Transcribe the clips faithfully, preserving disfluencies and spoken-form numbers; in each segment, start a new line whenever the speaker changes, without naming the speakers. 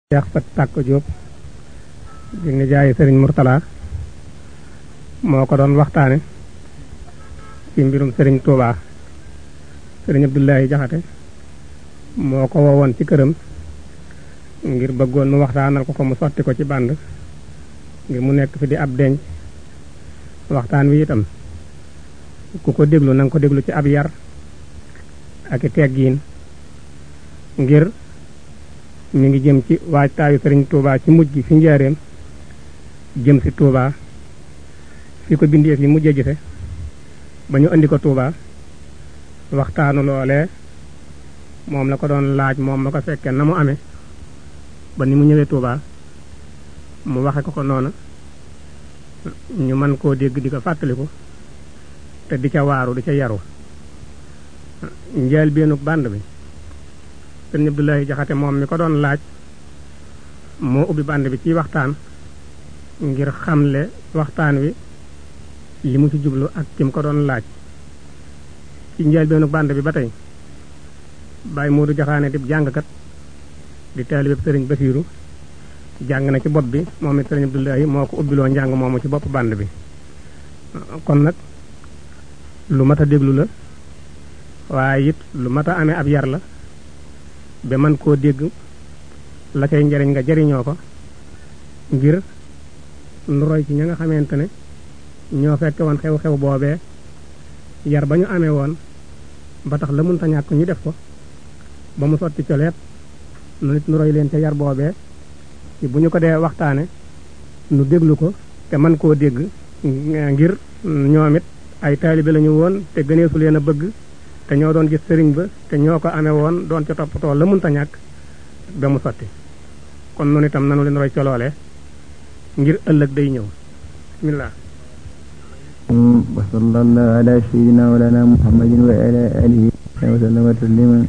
Cheikh Fat Tàkko Diop di nijaay Serigne Mourtala moo ko doon waxtaane ci mbirum Serigne Touba. Serigne Abdoulaye Jaxate moo ko woowoon ci këram ngir bëggoon mu waxtaanal ko ko mu sotti ko ci bànd ngir mu nekk fi di ab denc. Waxtaan wi itam ku ko déglu na nga ko déglu ci ab yar ak i teggiin ngir mi ngi jëm ci waajtaayu Serigne Touba ci mujj gi fi njaareem jëm si Touba fi ko bindee fi mujjee gise ba ñu andi ko Touba waxtaanu loolee moom la ko doon laaj moom ma ko fekkee na mu amee ba ni mu ñëwee Touba mu waxe ko ko noona ñu mën koo dégg di ko fàttaliku te di ca waaru di ca yaru. Njël beenug bànd bi Sëriñ Abdoulaye Jaxate moom mi ko doon laaj moo ubbi bànd bi ci waxtaan ngir xamle waxtaan wi li mu ci jublu ak ki mu ko doon laaj. ci njël beenug bànd bi ba tey Baye Modou Jaxaane di jàngkat di taalibe Sëriñ Basiiru jàng na ci bopp bi moom it Sëriñ Abdoulaye moo ko ubbiloo njàng moomu ci bopp bànd bi. kon nag lu mat a déglu la waaye it lu mat a amee ab yar la ba man koo dégg la cay njariñ nga jariñoo ko ngir nu roy ci ña nga xamante ne ñoo fekke woon xew-xew boobee yar ba ñu amee woon ba tax la munta ñàkk ñu def ko ba mu sotti coleet nu nit nu roy leen ca yar boobee ci bu ñu ko dee waxtaane nu déglu ko te man koo dégg ngir ñoom it ay taalibe lañu woon te gëneesu leen a bëgg te ñoo doon gis sëriñ ba te ñoo ko amee woon doon ca toppatoo la munta ñàkk ba mu sotti. kon noonu itam nanu leen roy coloolee ngir ëllëg day ñëw. bismillah.
wa sallallahu ala sayyidina wa lana muhammadin wa ala alihi wa sallama tasliman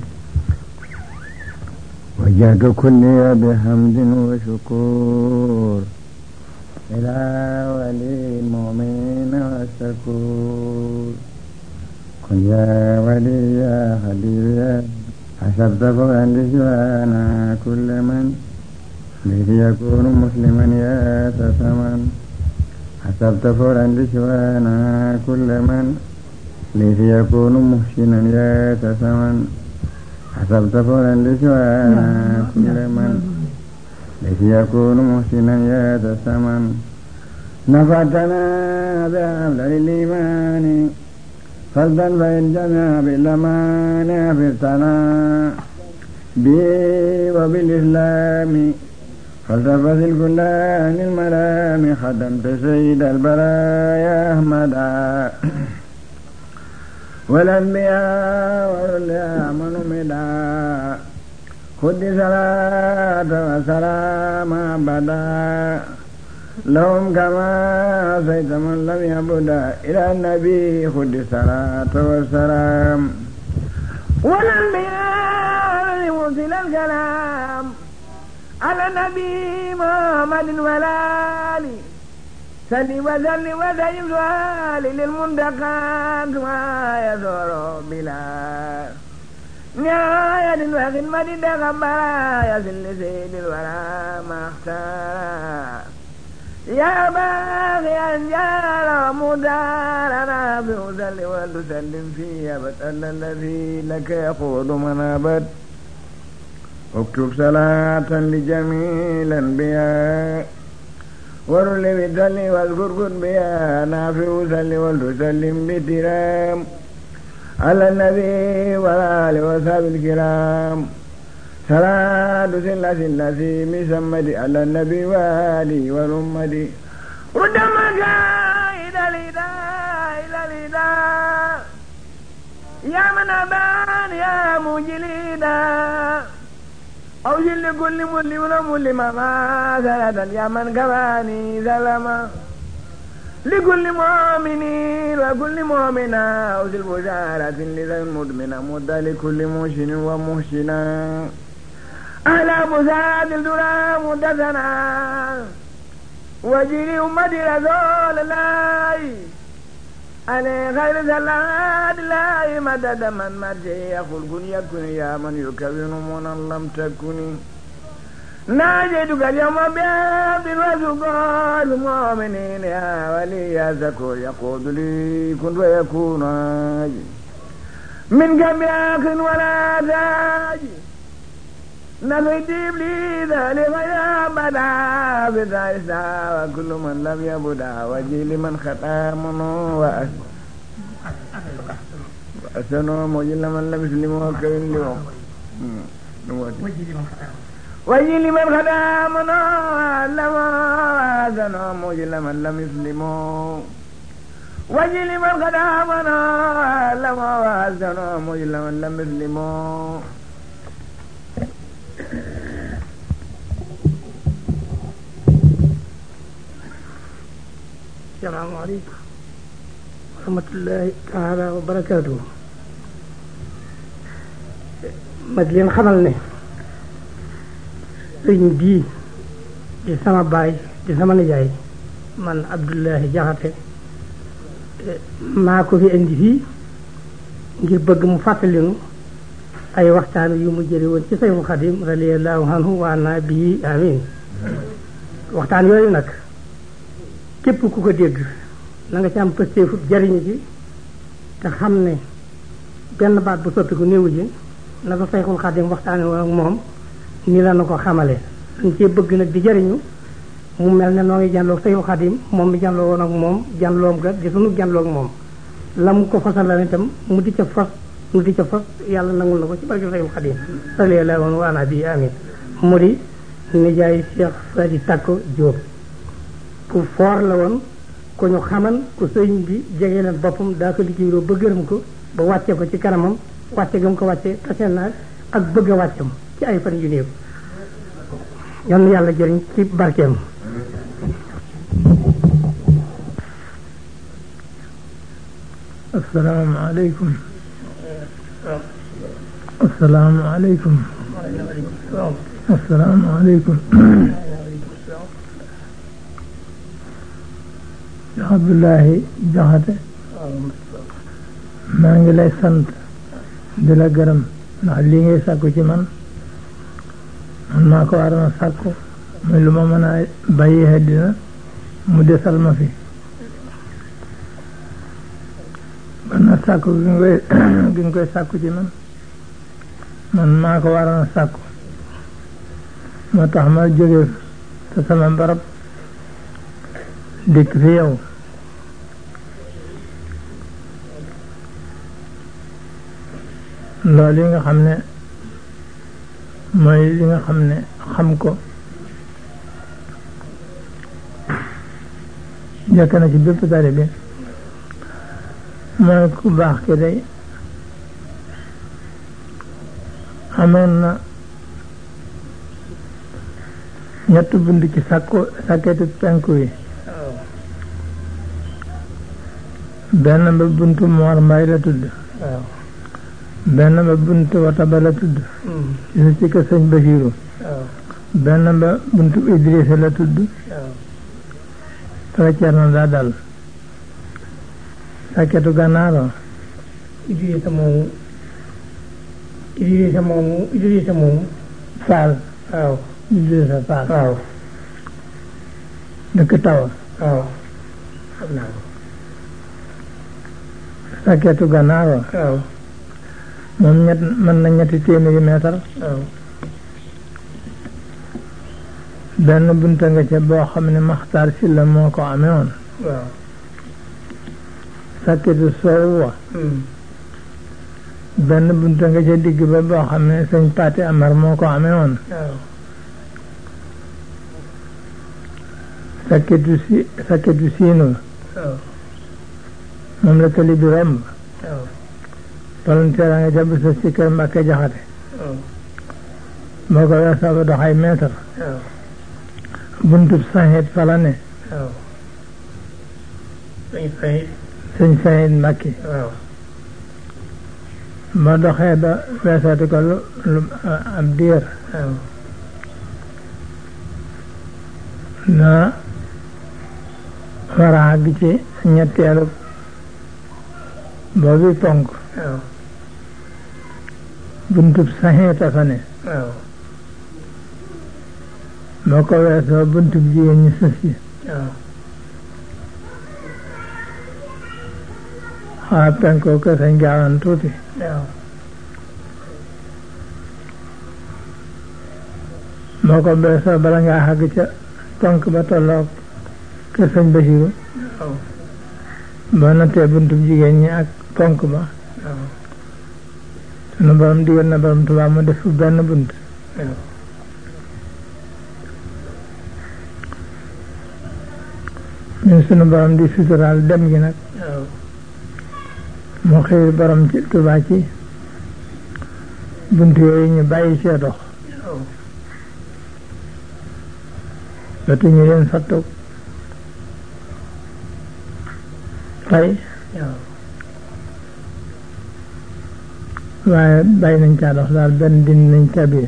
wa jaaka kulli bi hamdin wa shukur ila wali mu'min wa shakur kun ya wali ya habib ya حسبت فوقا لسوانا كل من ليس يكون مسلما يا تسمن حسبت فوقا لسوانا كل من ليس يكون محسنا يا تسمن حسبت فوقا لسوانا كل من ليس يكون محسنا يا تسمن نفعتنا بأفضل الإيمان فضلا فإنجنا بالأمان أفرتنا به وبالإسلام فلتفت الكل عن الملام خدمت سيد البرايا أحمدا والأنبياء والأولياء من مدا خذ صلاة وسلام أبدا لهم كما أتيت من لم يعبد إلى النبي خذ الصلاة والسلام والأنبياء مرسل الكلام على النبي محمد والآل صل وسلم وسلم سؤال للمنتقى كما يسر بلا نهاية وخدمة تقبلا يصل سيد الورى ما اختار يا باغي أنجال ومدارنا بوسل وتسلم فيه أبدا الذي لك يقول من أبد اكتب صلاة لجميع الأنبياء ورل بسل واذكر كن بها نافع وسل وتسلم بترام على النبي والآل وصحبه الكرام صلاة سلة سلة مسمد على النبي والي والأمد رد مكا إلى الإداء إلى الإداء يا من أبان يا مجلدا أوجل لكل مسلم ومسلمة ما سنة يا من كفاني سلما لكل مؤمنين وكل مؤمنة أوجل بشارة لذي مدمنة مدى لكل محسن ومحسنة أهلا مساد الدرام مدسنا وجري أمتي رسول الله عليه خير صلاة الله مدد من مرجي يقول كن يكن يا من يكون من لم تكن ناجيتك اليوم بعبد وسكون المؤمنين يا ولي يا زكور يقود لي كن ويكون من قبل أخ ولا تاج نفيت إبليس لغير بدا بذارسا وكل من لم يبدا وجي لمن ختام وأسنو مجل من لم يسلم وكين لهم وجي لمن ختام لما أسنو مجل من لم يسلم وجي لمن ختام لما أسنو مجل من لم يسلم
السلام عليكم ورحمة الله تعالى وبركاته ma di leen xamal ne sëñ bii di sama baay di sama nijaay man Abdoulahi Jaxate maa ko fi indi fii ngir bëgg mu fàttalinu ay waxtaan yu mu jëri woon ci Seexul Xadim radiyallahu anhu wa anna bihi amin waxtaan yooyu nag képp ku ko dégg na nga ci am pëstéefu jariñu ji te xam ne benn baat bu soppiku néewu ji na ko Seexul Xadim waxtaane woon ak moom ni la na ko xamale dañ cee bëgg nag di jariñu mu mel ne noo ngi janloo Seexul Xadim moom mi janloo woon ak moom janloom ga di sunu janloo ak moom la mu ko fasal la itam mu di ca fas mu di ca fas yàlla nangul na ko ci barke Seexul Xadim sallallahu alayhi wa ana bi amin mu di nijaay Cheikh Fadi Takko Diop ku foor la woon ku ñu xaman ku sëñ bi jege leen boppam daa ko liggéeyloo ba gërëm ko ba wàcce ko ci kanamam wàcce gam ko wàcce tase naa ak bëgg a wàccam ci ay fan yu néew yal na yàlla jëriñ ci barkeem
assalaamu aleykum assalaamu aleykum assalaamu aleykum Abdoulahi Jaxate maa ngi lay sant di la gërëm ndax lii ngay sàkku ci man man maa ko waroon a sàkku muy lu ma mën a bàyyi àddina mu desal ma fi ban na sàkku gi nga koy gi nga koy sàkku ci man man maa ko waroon a sàkku moo tax ma jóge te sama barab dikk fi yow loolu yi nga xam ne mooy li nga xam ne xam ko jekk na ci bépp tari bi mooy ku baax ki day amoon na ñett bunt ci sàkku sàkketu penku yi benn ba buntu Moor Mbay la tudd benn ba buntu Wataba la tudd ci ci kër sëñ Basiiru benn ba buntu Idrissa la tudd fara Cerno daa dal sàkketu Gànnaaro
Idrissa moomu Idrissa moomu Idrissa moomu
Faal
waaw
Idrissa Faal
waaw
dëkk Tawa
waaw xam naa ko
sàkketu Gànnaaro
waaw
moom ñett mën na ñetti téeméeri meetar
waaw
benn bunta nga ca boo xam ne Maxtaar Silla moo ko amee woon
waaw
sàkketu soowu wa benn bunta nga ca digg ba boo xam ne sëñ Paate Amar moo ko amee woon
waaw
sàkketu si sàkketu siino
waaw
moom la tali bi romb
waaw
palanteer a nga ca bisa si kër Mbàkke Jaxate
waaw
boo ko weesoo ba dox ay meetar
waaw
buntub saxeet fa la ne
waaw sëñ Sayid
sëñ Sayid Mbàkke
waaw
ba doxee ba weesooti ko lu lu ab diir
waaw
na war a àgg ci ñetteelu boobu ponk
waaw
buntub saxeeta fa ne
waaw
moo ko weesoo buntu jigéen ñi sës yi
waaw
xaa penkoo ko sañ gaawan tuuti
waaw
moo ko weesoo bala ngaa xàgg ca tonk ba tolloog kër sëñ Basiru
waaw
boo nattee buntu jigéen ñi ak ponk ba
waaw
sunu borom digal na borom Tuubaa mu def fu benn bunt
waaw
ñun sunu borom di suturaal dem gi nag
waaw
mu xiir borom ci Tuubaa ci bunt yooyu ñu bàyyi cee dox
waaw
dootu ñu leen fattu tey
waaw
waaye bàyyi nañ caa dox daal benn din nañ ca biir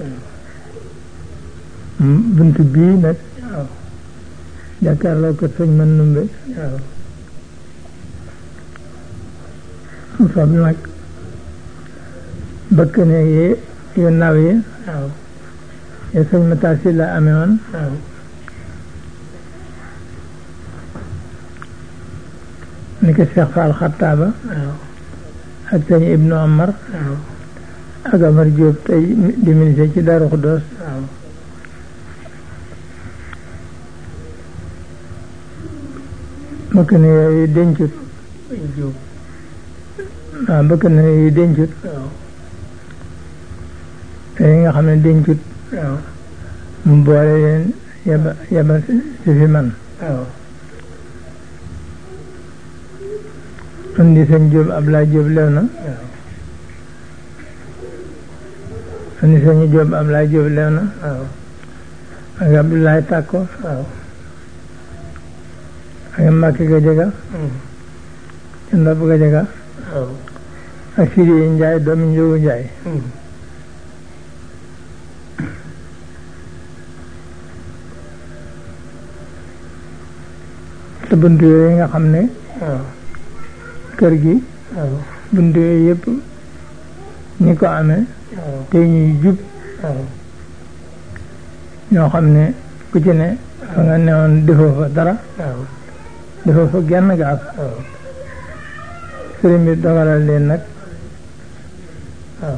bunt bii nag
waaw
jàkkaarloo ko sëñ man numbe
waaw
fab nag bëkk ne yi yu naw yi
waaw
yi sëñ Matar Si la amee woon
waaw
ni ko Cheikh Fall Xattaaba
waaw
ak sëñ Ibnu Amar
waaw
ak Amar Diop tey di ministre ci Daaru Xuddoos
waaw
bëkk ne yooyu dencut
Jóob
waaw bëkk ne yooyu dencut
waaw
te yi nga xam ne dencut
waaw
mu boole leen yeba yeba si fi man
waaw
andi sëñ Jóob Ablaye Jóob lew na
waaw
andi sëñ Jóob Ablaye Jóob lew na
waaw
ak Abdoulaye Tàkko
waaw
ak Mbàkke Gajaga ci Ndob Gajaga
waaw
ak Sidi Njaay doomi Njóogu Njaay te bunt yooyu nga xam ne
waaw
kër gi
waaw
bunt yooyu yëpp ñi ko amee
waaw
te ñuy jub
waaw
ñoo xam ne ku ci ne fa nga newoon defoo fa dara
waaw
defoo fa genn gaaf
waaw
sëriñ bi dogalal leen nag
waaw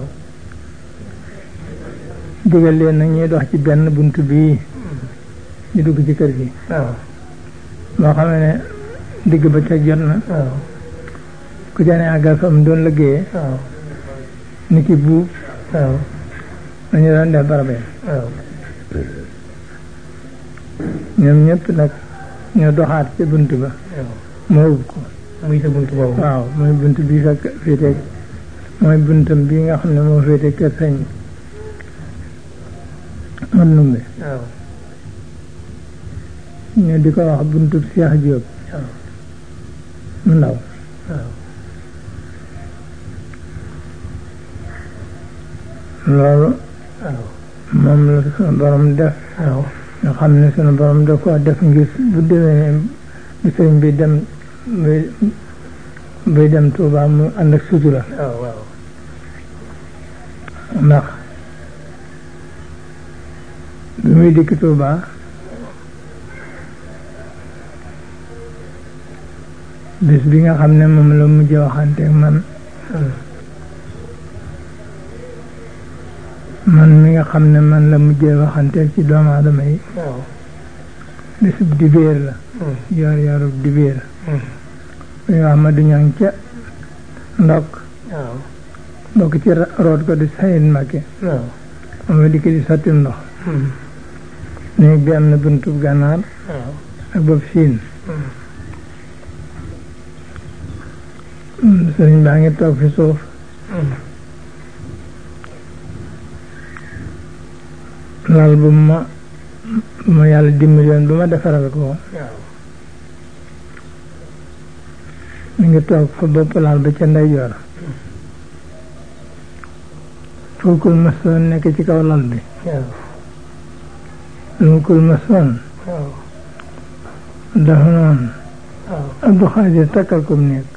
digal leen nag ñuy dox ci benn bunt bii ñu dugg ci kër gi
waaw
moo xam ne digg ba ca jot na
waaw
ku ca ne àggal fa mu doon liggéeyee
waaw
ni ki buub
waaw
dañu doon def barabee
waaw
ñoom ñëpp nag ñoo doxaat ci bunt ba
waaw
moo ub ko
muy sa bunt boobu
waaw mooy bunt bii fekk féete mooy buntam bii nga xam ne moo féete kër sëñ man numbe
waaw
ñu di ko wax buntu Seex Jóob
waaw
mu ndaw
waaw
loolu
waaw
moom la sunu borom def
waaw
nga xam ne sunu borom daf ko def ngir bu demee bu sëñ bi dem buy buy dem Tuubaa mu ànd ak sutura
waaw waaw
ndax bi muy dikk Tuubaa bis bi nga xam ne moom la mujj waxanteeg man man mi nga xam ne man la mujjee waxanteeg ci doomu aadama yi
waaw
bisub dibéer la yor yorub dibéer ñu wax ma du ñang ca ndokk
waaw
bokk ci root ko di sayit Mbàkke
waaw
moom la dikk di sotti ndox néeg bi am na buntub gànnaar
waaw
ak bopp siin sëriñ baa ngi toog fi suuf lal bu ma bu ma yàlla dimbali woon bu ma defaral ko
waaw
mi ngi toog fa bopp lal ba ca ndeyjoor fulkul masoon nekk ci kaw lal bi
waaw
fulkul masoon
waaw
dafa noonu
waaw
Abdou Xaadir takkal kom néeg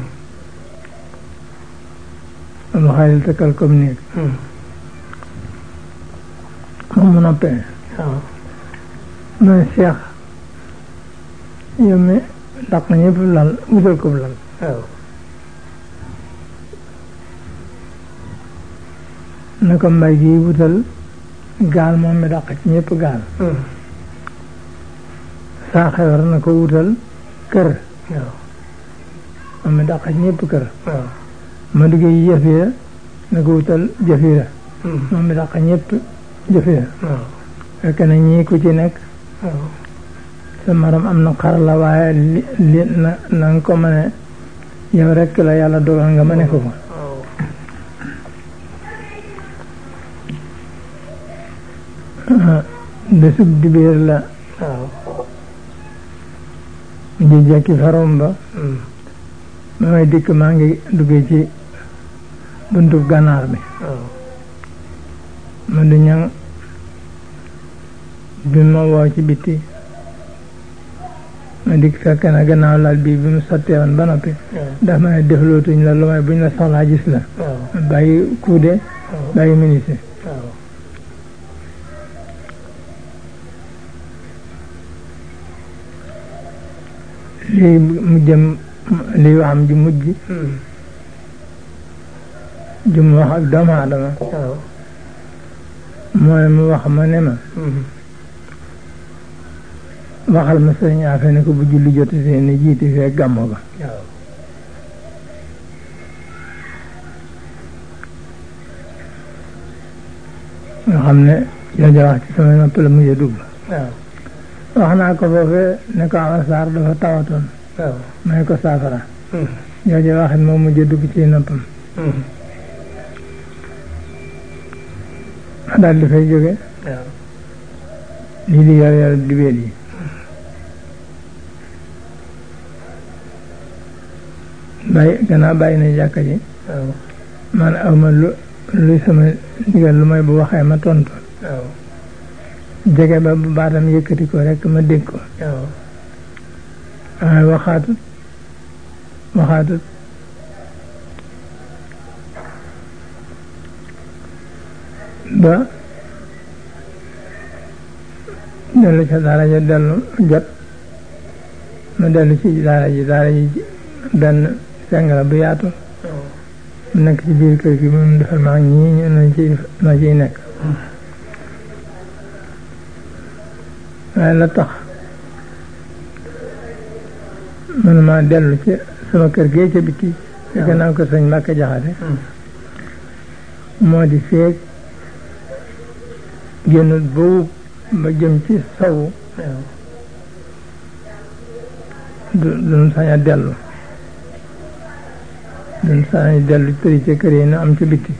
Abdou Xaadir takkal kom néeg moom mu noppee
waaw
man Cheikh yow mi daq ñëpp lal wutal ko lal
waaw
na ko mbay gi wutal gaal moom mi daq ci ñëpp gaal saa xewar na ko wutal kër
waaw
moom mi daq ci ñëpp kër
waaw
ma duggee jëfira na ko wutal jëfira moom mi daq ñëpp jëfira
waaw
fekk na ñii ku ci nekk
waaw
sa maram am na xar la waaye li li na na nga ko mëne yow rekk la yàlla dogal nga mëne ko ko bésub dibéer la
waaw
ji jekki farom ba ba may dikk maa ngi duggee ci buntub gànnaar bi
waaw
ma du ñang bi ma woo ci bitti ma dikk fekk na gannaaw lal bii bi mu sottee woon ba noppi daf ma ne deflootuñ la lu may buñ la soxlaa gis la bàyyi kuude bàyyi ministre lii mu jëm lii waxam ji mujj ju mu wax ak doomu aadama mooy mu wax ma ne ma waxal ma sëriñ Afe ne ko bu julli jotatee ne jiiti fee gàmmo ba nga xam ne jooja wax ci sama nopp la mujj a dugg wax naa ko foofee ne ko Awa Sarr dafa tawatoon may ko saafara jooja waxit moom mujj a dugg ci noppam ma daal di fay jóge lii di yor yor dibéer yi bàyyi gannaaw bàyyi na jàkka ji man aw ma lu luy sama ndigal lu may bu waxee ma tontu jege ba bu baatam yëkkati ko rek ma dégg ko waaye waxaatut waxaatut ba dellu ca daara ja dellu jot ma dellu ci daara ji daara ji benn seng la bu yaatu mu nekk ci biir kër gi moom defal maa ñii ñu na ci na ciy nekk waaye la tax manuma dellu ci sama kër gee ca bitti te gannaaw ko sëñ Mbàkke Jaxate moo di feeg génnut boobu ba jëm ci sawu du duñ sañ a dellu duñ sañ a dellu tëri ca kër yi na am ci bitti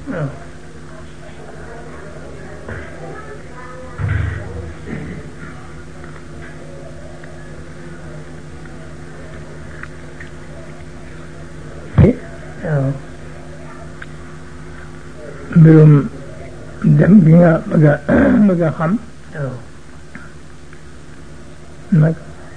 mbirum dem gi nga bëgg a bëgg a xam nag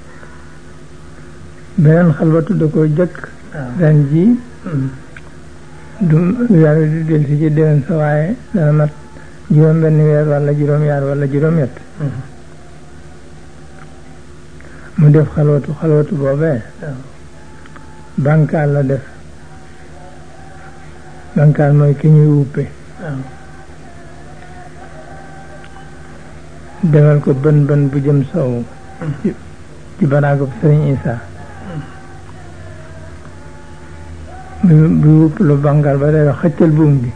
beneen xalwa tudd ko jëkk ren ji du weer wi di del si ci déwén sa waaye dana mat juróom benn weer wala juróom yaar wala juróom yett mu def xalwatu xalwatu boobee bankaal la def bankaal mooy ki ñuy wuppe defal ko bën bën bu jëm soowu ci baraagub Sëriñ Isa bi bi wupp lu bankaal ba day wax xëccal buum gi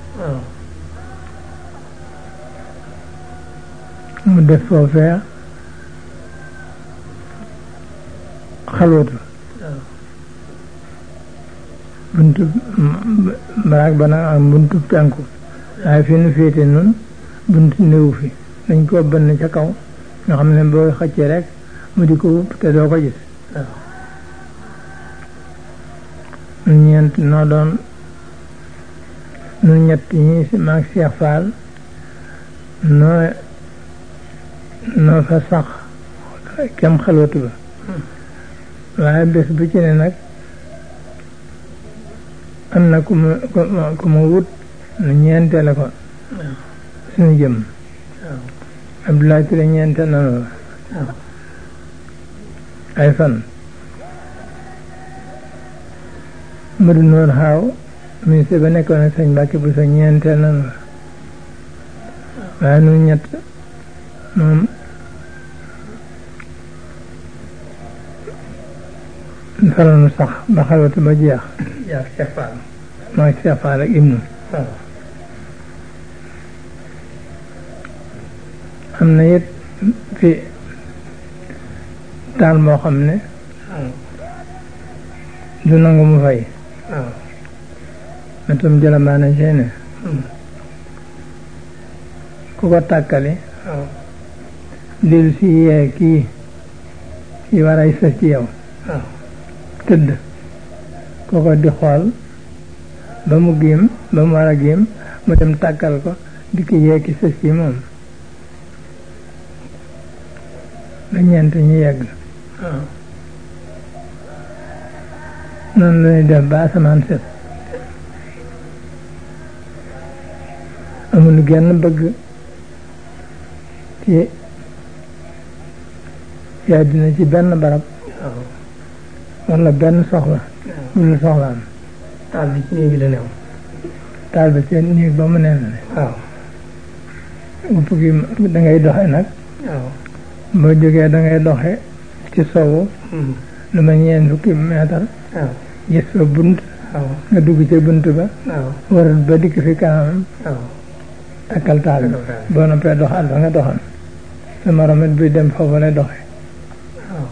mu def foofee xalwatu buntu baraag ba nag am buntu penku waaye fi nu féete nun buntu néew fi dañ koo bënn ca kaw nga xam ne boo xëccee rek mu di ko wupp te doo ko gis nun ñeent noo doon nun ñett ñi si maag Cheikh Fall noo noo fa sax kem xalwatu ba waaye bés bu ci ne nag am na ku ma ku ma wut nu ñeentele ko suñu jëm Abdoulaye Touré ñeente nanu la ay fan Madu Noor Xaaw ministre ba nekkoon ak sëñ Mbàkke bu sa ñeenteel nan la waaye nun ñett moom falanu sax ba xalwatu ba jeex yaa Cheikh Fall maa Cheikh Fall ak Ibnu am na it fi taal moo xam ne du nangu mu fay na tam jëlamaana seene ku ko tàkkali dil si yee kii kii war ay sës ci yow tëdd kooko di xool ba mu giim ba mu war a giim mu dem tàkkal ko di ki yee ki sës ci moom ba ñeent ñu yegg noonu la ñuy def ba asamaan set amul genn bëgg ci yaa dina ci benn barab wala benn soxla lu soxlaam taal bi ci néeg bi la new taal bi ci néeg ba mu nen ne waaw upp gi da ngay doxe nag waaw boo jógee da ngay doxe ci sowu lu ma ñeen fukki meetar waaw gis fa bunt waaw nga dugg ci bunt ba waaw waral ba dikk fi kanamam waaw takkal taal bi boo noppee doxal ba nga doxal sa moromit bi dem foofu lay doxe waaw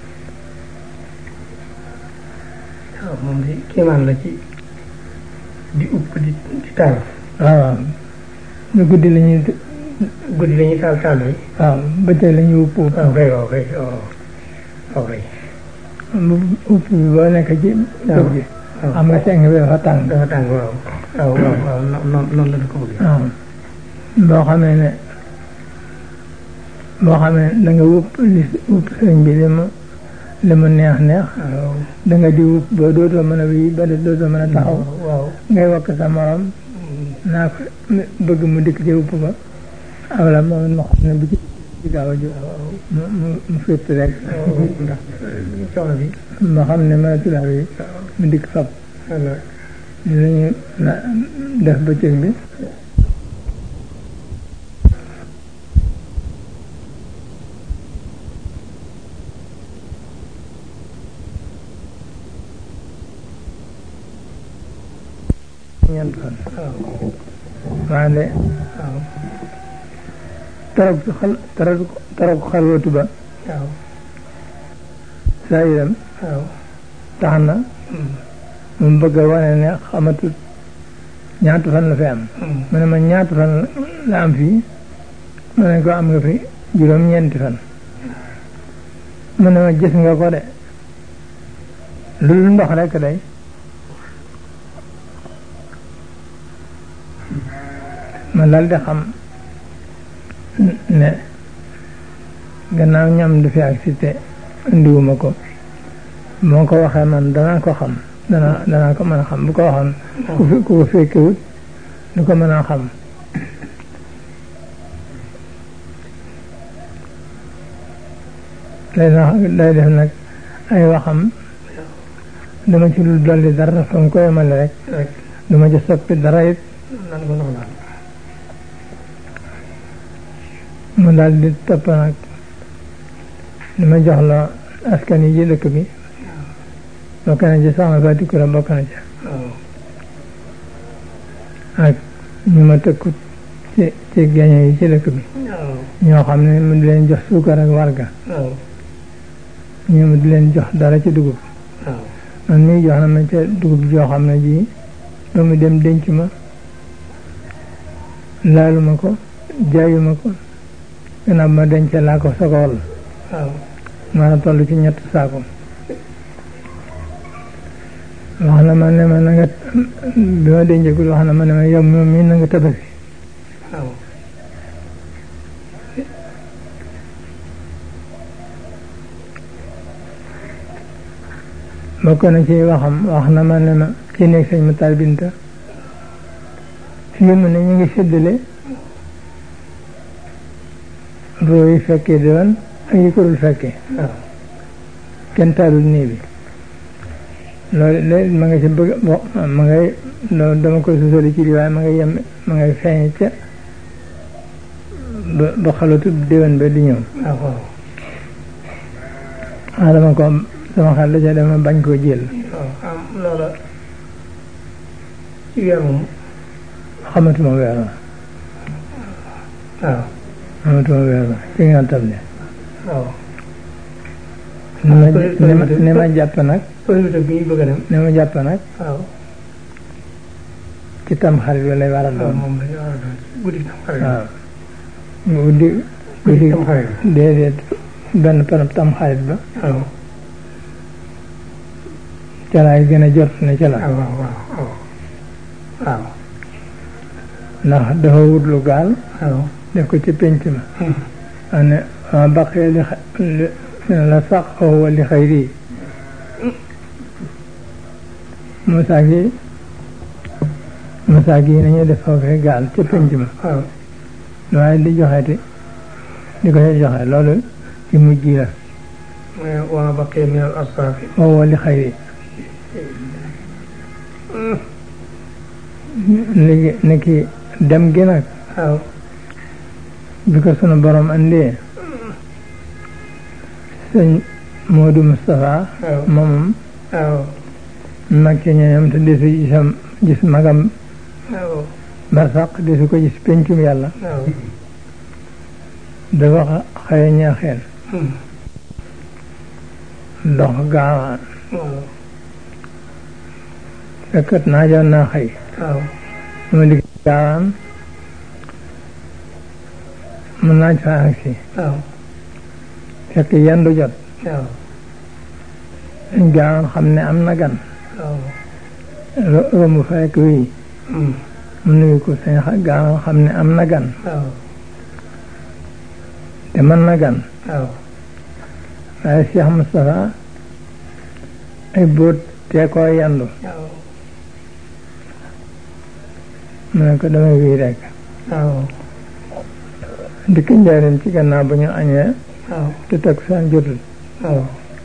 waaw moom di kéemaan la ci di upp di di taal waaw waaw ñu guddi la ñuy guddi la ñuy taal taal bi waaw bëccëg la ñuy upp upp waaw kay waaw kay waaw kay upp bi boo nekk ci kër gi xam nga seng bi dafa tàng dafa tàng waaw waaw waaw waaw noonu noonu la ko bëgg waaw boo xamee ne boo xamee da nga wupp li wupp sëñ bi li mu li mu neex neex da nga di wupp ba dootoo mën a wii ba dootoo mën a taxaw ngay wakk sa morom naa ko bëgg mu dikk ci wupp ba aw la moom ma xam ne bu ci ci gaaw a jóg mu mu mu fépp rek ndax coono bi ma xam ne mën a tudaab yi mu dikk fab dinañu na def bëccëg bi ñeent fan waaw de waaw tarab xal tarab tarab xalwatu ba waaw saa yiram waaw tax na mu bëgg a wane ne xamatut ñaata fan la fi am mu ne ma ñaata fan la am fii mu ne ko am nga fi juróom-ñeenti fan mu ne ma gis nga ko de lu ndox rekk day ma dal di xam ne gannaaw ñam du fi ak si te indiwuma ko moo ko waxee man danaa ko xam danaa danaa ko mën a xam bu ko waxoon ku fi ku ko fekkewut du ko mën a xam lay na day def nag ay waxam dama ci lu dolli dara fa mu ko yemale rek duma ci soppi dara it nan ko noonu mu daal di topp nag li ma jox la askan yi ci dëkk bi bokk na ci soxna Fatou Koura bokk na ci ak ñu ma tëkku ci ci gañe yi ci dëkk bi ñoo xam ne mu di leen jox suukar ak warga ñu mu di leen jox dara ci dugub man mii jox na ma ca dugub joo xam ne ji ba mu dem denc ma laaluma ko jaayuma ko gannaaw ma denc laa ko sokool waaw maanaam toll ci ñett saako wax na ma ne ma na nga bi ma dencagul wax na ma ne ma yow moom mii na nga tabaski waaw bokk na ci waxam wax na ma ne ma ci nekk sëñ Matar Binta fii mu ne ñu ngi séddale roo yi fekkee di woon ak yi ko dul fekkee waaw kenn taalul nii bi loolu léegi ma nga ci bëgg ma ngay loolu dama koy sosoli ci di waaye ma ngay yem ma ngay feeñ ca ba ba xalatu déwén ba di ñëw
waaw
ah dama ko sama xel la ca dama bañ koo jël
waaw am loola ci weer moom
xamatuma weer la
waaw
xamatuma weer la ci nga tam ne
waaw
ni ma ni ma ni ma jàpp nag
pëlute bi ñu bëgg a dem
ni ma jàpp nag
waaw
ci tam xarit bi lay war a
waaw
doon
moom lañu war a doon guddi tam xarit
waaw guddi
guddi
guddi
tam xarit
déedéet benn panab tam xarit ba
waaw
ca laay gën a jot ne ca la
waaw waaw waaw waaw
ndax dafa wut lu gaal
waaw
def ko ci pénc ma ane ma baqee li xa- li la sax wa li xayri Moussa gi Moussa gi nañu def foofee gaal ca pénc ma
waaw
waaye di joxeeti di ko ci joxe loolu ci mujj gi la
mais waa baqee min al asraafi
wa li xayri léegi ni ki dem gi nag
waaw
bi ko sunu borom andee sëñ Modou Moustapha
waaw
moomam
waaw
mag ci ñoom te desu gisam gis magam
waaw
barsaq desu ko gis pencum yàlla
waaw
dafa xëye ñaaxeel dox gaawaan
waaw
fekkat naajoon naa xëy
waaw
mu di gaawaan mu naaj fa agsi
waaw
fekk yendu jot
waaw
dañ gaawaan xam ne am na gan
waaw
ro- romb fa rek wii mu nuyu ko sañ gaawaan xam ne am na gan
waaw
te mën na gan
waaw
waaye Cheikh Moustapha ay bóot tee koo yendu
waaw
mu ne ko damay wii rek
waaw
dikk njaarim ci gannaaw ba ñu añee
waaw
te teg saan jotul
waaw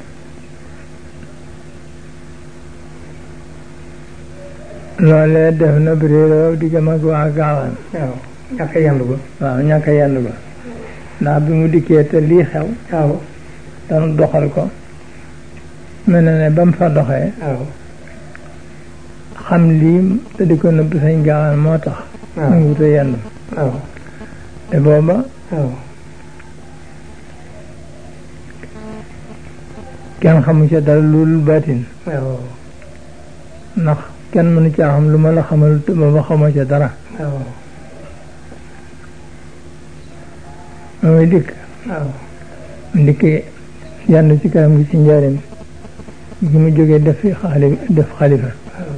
loolee def na biréeroo diggam ak waa gaawaan
waaw ñàkk a yendu ba
waaw ñàkk a yendu ba ndax bi mu dikkee te lii xew
waaw
danu doxal ko mel na ne ba mu fa doxee
waaw
xam lii te di ko nëbb sañ gaawaan moo tax
waaw
mu wute yendu
waaw
te booba
waaw
kenn xamu ca dara loolu baatin
waaw
ndax kenn mënu caa xam lu ma la xamal te booba xamoo ca dara
waaw
ma muy dikk
waaw
mu dikkee yendu ci kanam gi ci njaarim gi mu jógee def fi xaali def xalifa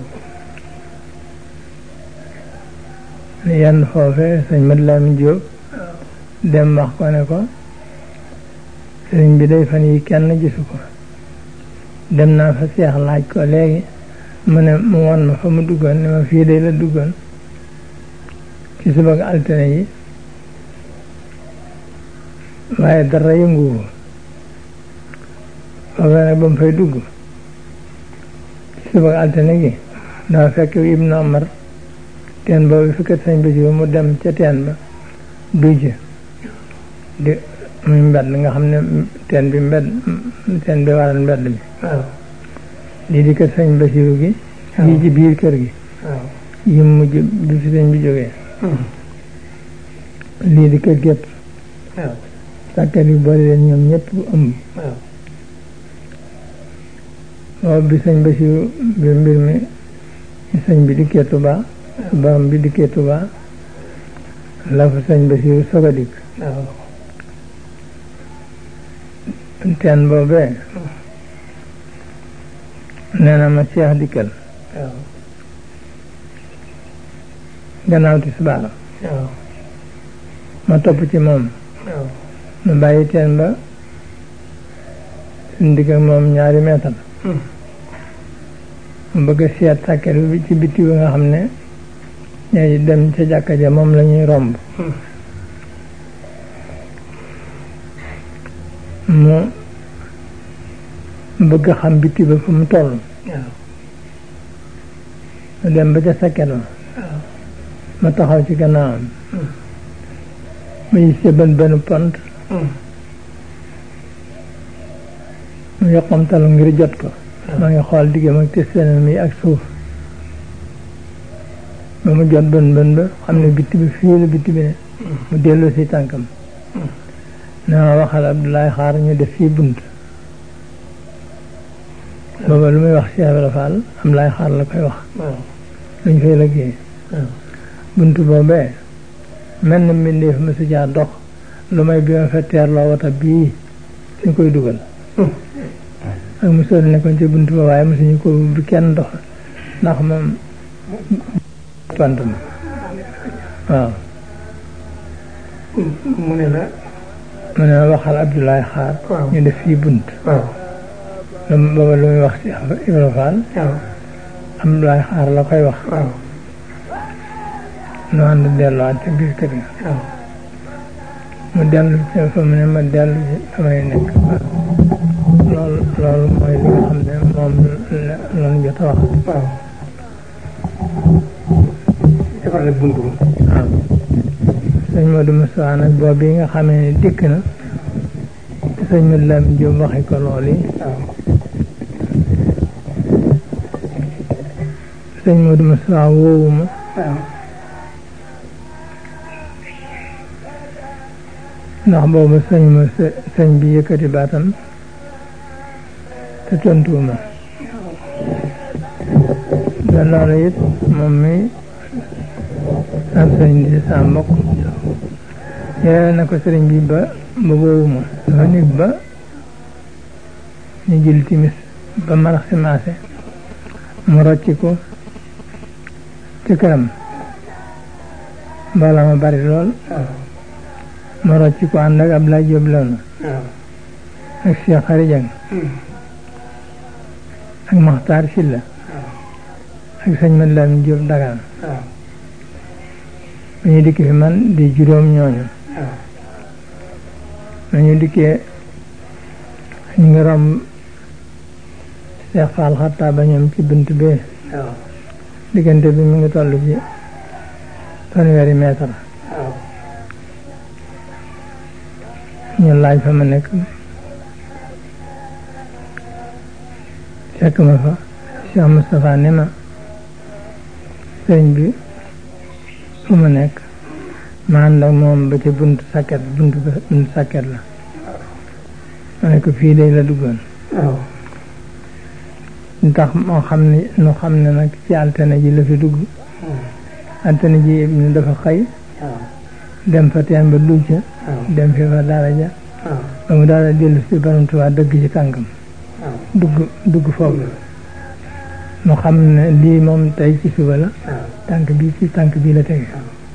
yendu foofee sëñ Mat Lamin Jóob dem wax ko ne ko sëriñ bi day fan yi kenn gisu ko dem naa fa seex laaj ko léegi mu ne mu won ma fa mu duggoon ne ma fii day la duggoon ci suba ak altine yi waaye dara yënguwu foofu nag ba mu fay dugg ci suba ak altine gi dafa fekk Ibnu Omar teen boobu fekkat sañ bi mu dem ca teen ba duy ci di muy mbedd nga xam ne teen bi mbedd teen bi waral mbedd bi
waaw
lii di kër sëñ Basiru gi lii ci biir kër gi
waaw
yi mujj bi fi sëñ bi jógee lii di kër gépp
waaw
sàkkat yi boole leen ñoom ñëpp ëmb
waaw
boobu bi sëñ Basiru bi mbir mi sëñ bi dikkee Tuba borom bi dikkee Tuba la fa sëñ Basiru soog a dikk
waaw
teen boobee nee na ma Cheikh dikkal
waaw
gannaaw tisbaar
waaw
ma topp ci moom
waaw
ma bàyyi teen ba suñ digg ak moom ñaari meetar mu bëgg a seet sàkket bi ci bitti bi nga xam ne ñooy dem ca jàkka ja moom la ñuy romb mu mu bëgg a xam bitti ba fu mu toll mu dem ba ca sakket ma ma taxaw ci gannaawam ma gis ca benn benn pont mu yoqamtalu ngir jot ko maa ngi xool diggam ak testeen mi ak suuf ba mu jot bën bën ba xam ne bitti bi fii la bitti bi ne mu dellu si tànkam ne ma waxal Abdoulaye Xaar ñu def fii bunt booba lu muy wax Cheikh Ibra Fall am lay xaar la koy wax luñ fay liggéey bunt boobee mel na mbindeef ma si jaar dox lu may bi ma fa teerloo wata bii suñ koy dugal ak mu sori nekkoon ci bunt ba waaye mosuñu ko bi kenn dox ndax moom pant ma waaw
mu ne la
mu ne la waxal Abdoulaye Xaar ñu def fii bunt lu booba lu muy wax ci Ibra Fall Abdoulaye Xaar la koy wax nu ànd delluwaat ci biir kër ga mu dellu ci fa mu ne ma dellu ci damay nekk loolu loolu mooy li nga xam ne moom lañu jot a wax
waaw defar na buntu
waaw sëñ Modou Moussa nag boobu yi nga xamee ne dikk na sëñ Modou Lamine Diop waxi ko loolu yi sëñ Modou Moussa woowu ma ndax boobu sëñ ma sëñ bi yëkkati baatam te tontuwuma da loolu it moom mi am sëñ di sa mbokk yore na ko sëriñ bi ba ba woowuma dafa nekk ba ñu jël timis ba marax si maase mu rocci ko ci këram mbooloo ma bari lool mu rocci ko ànd ak Abdoulaye Diop Lawna ak Cheikh Khary Dieng ak Makhtar Sylla ak sëñ Modou Lamine Diop Dagana ba ñu dikk fi man di juróom ñooñu ba ñu dikkee ñu ngi romb Cheikh Fall xattaa ba ñoom ci bunt bee diggante bi mu ngi toll ci fanweeri mètre ñu laaj fa ma nekk fekk ma fa Cheikh Moustapha ne ma sëriñ bi fu ma nekk ma ànd ak moom ba ci buntu sakket buntu buntu sakket la ma ne ko fii day la duggoon ndax moo xam ne nu xam ne nag ci altine ji la fi dugg altine ji ibnu dafa xëy dem fa teen ba dugg ca dem fi fa daara ja ba mu daara dellu si Borom Tuubaa dëgg ci tànkam dugg dugg foofu nu xam ne lii moom tey ci suba la tànk bi ci tànk bii la tege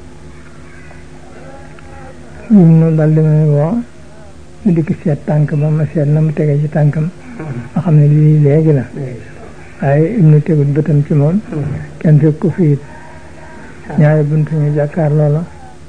ñun nu dal di ma woo mu dikk seet tànk ba ma seet na mu tege ci tànkam ma xam ne lii léegi la waaye ibnu tegut bëtam ci moom kenn fekk ko fiit ñaari buntu ñu jàkkaar loola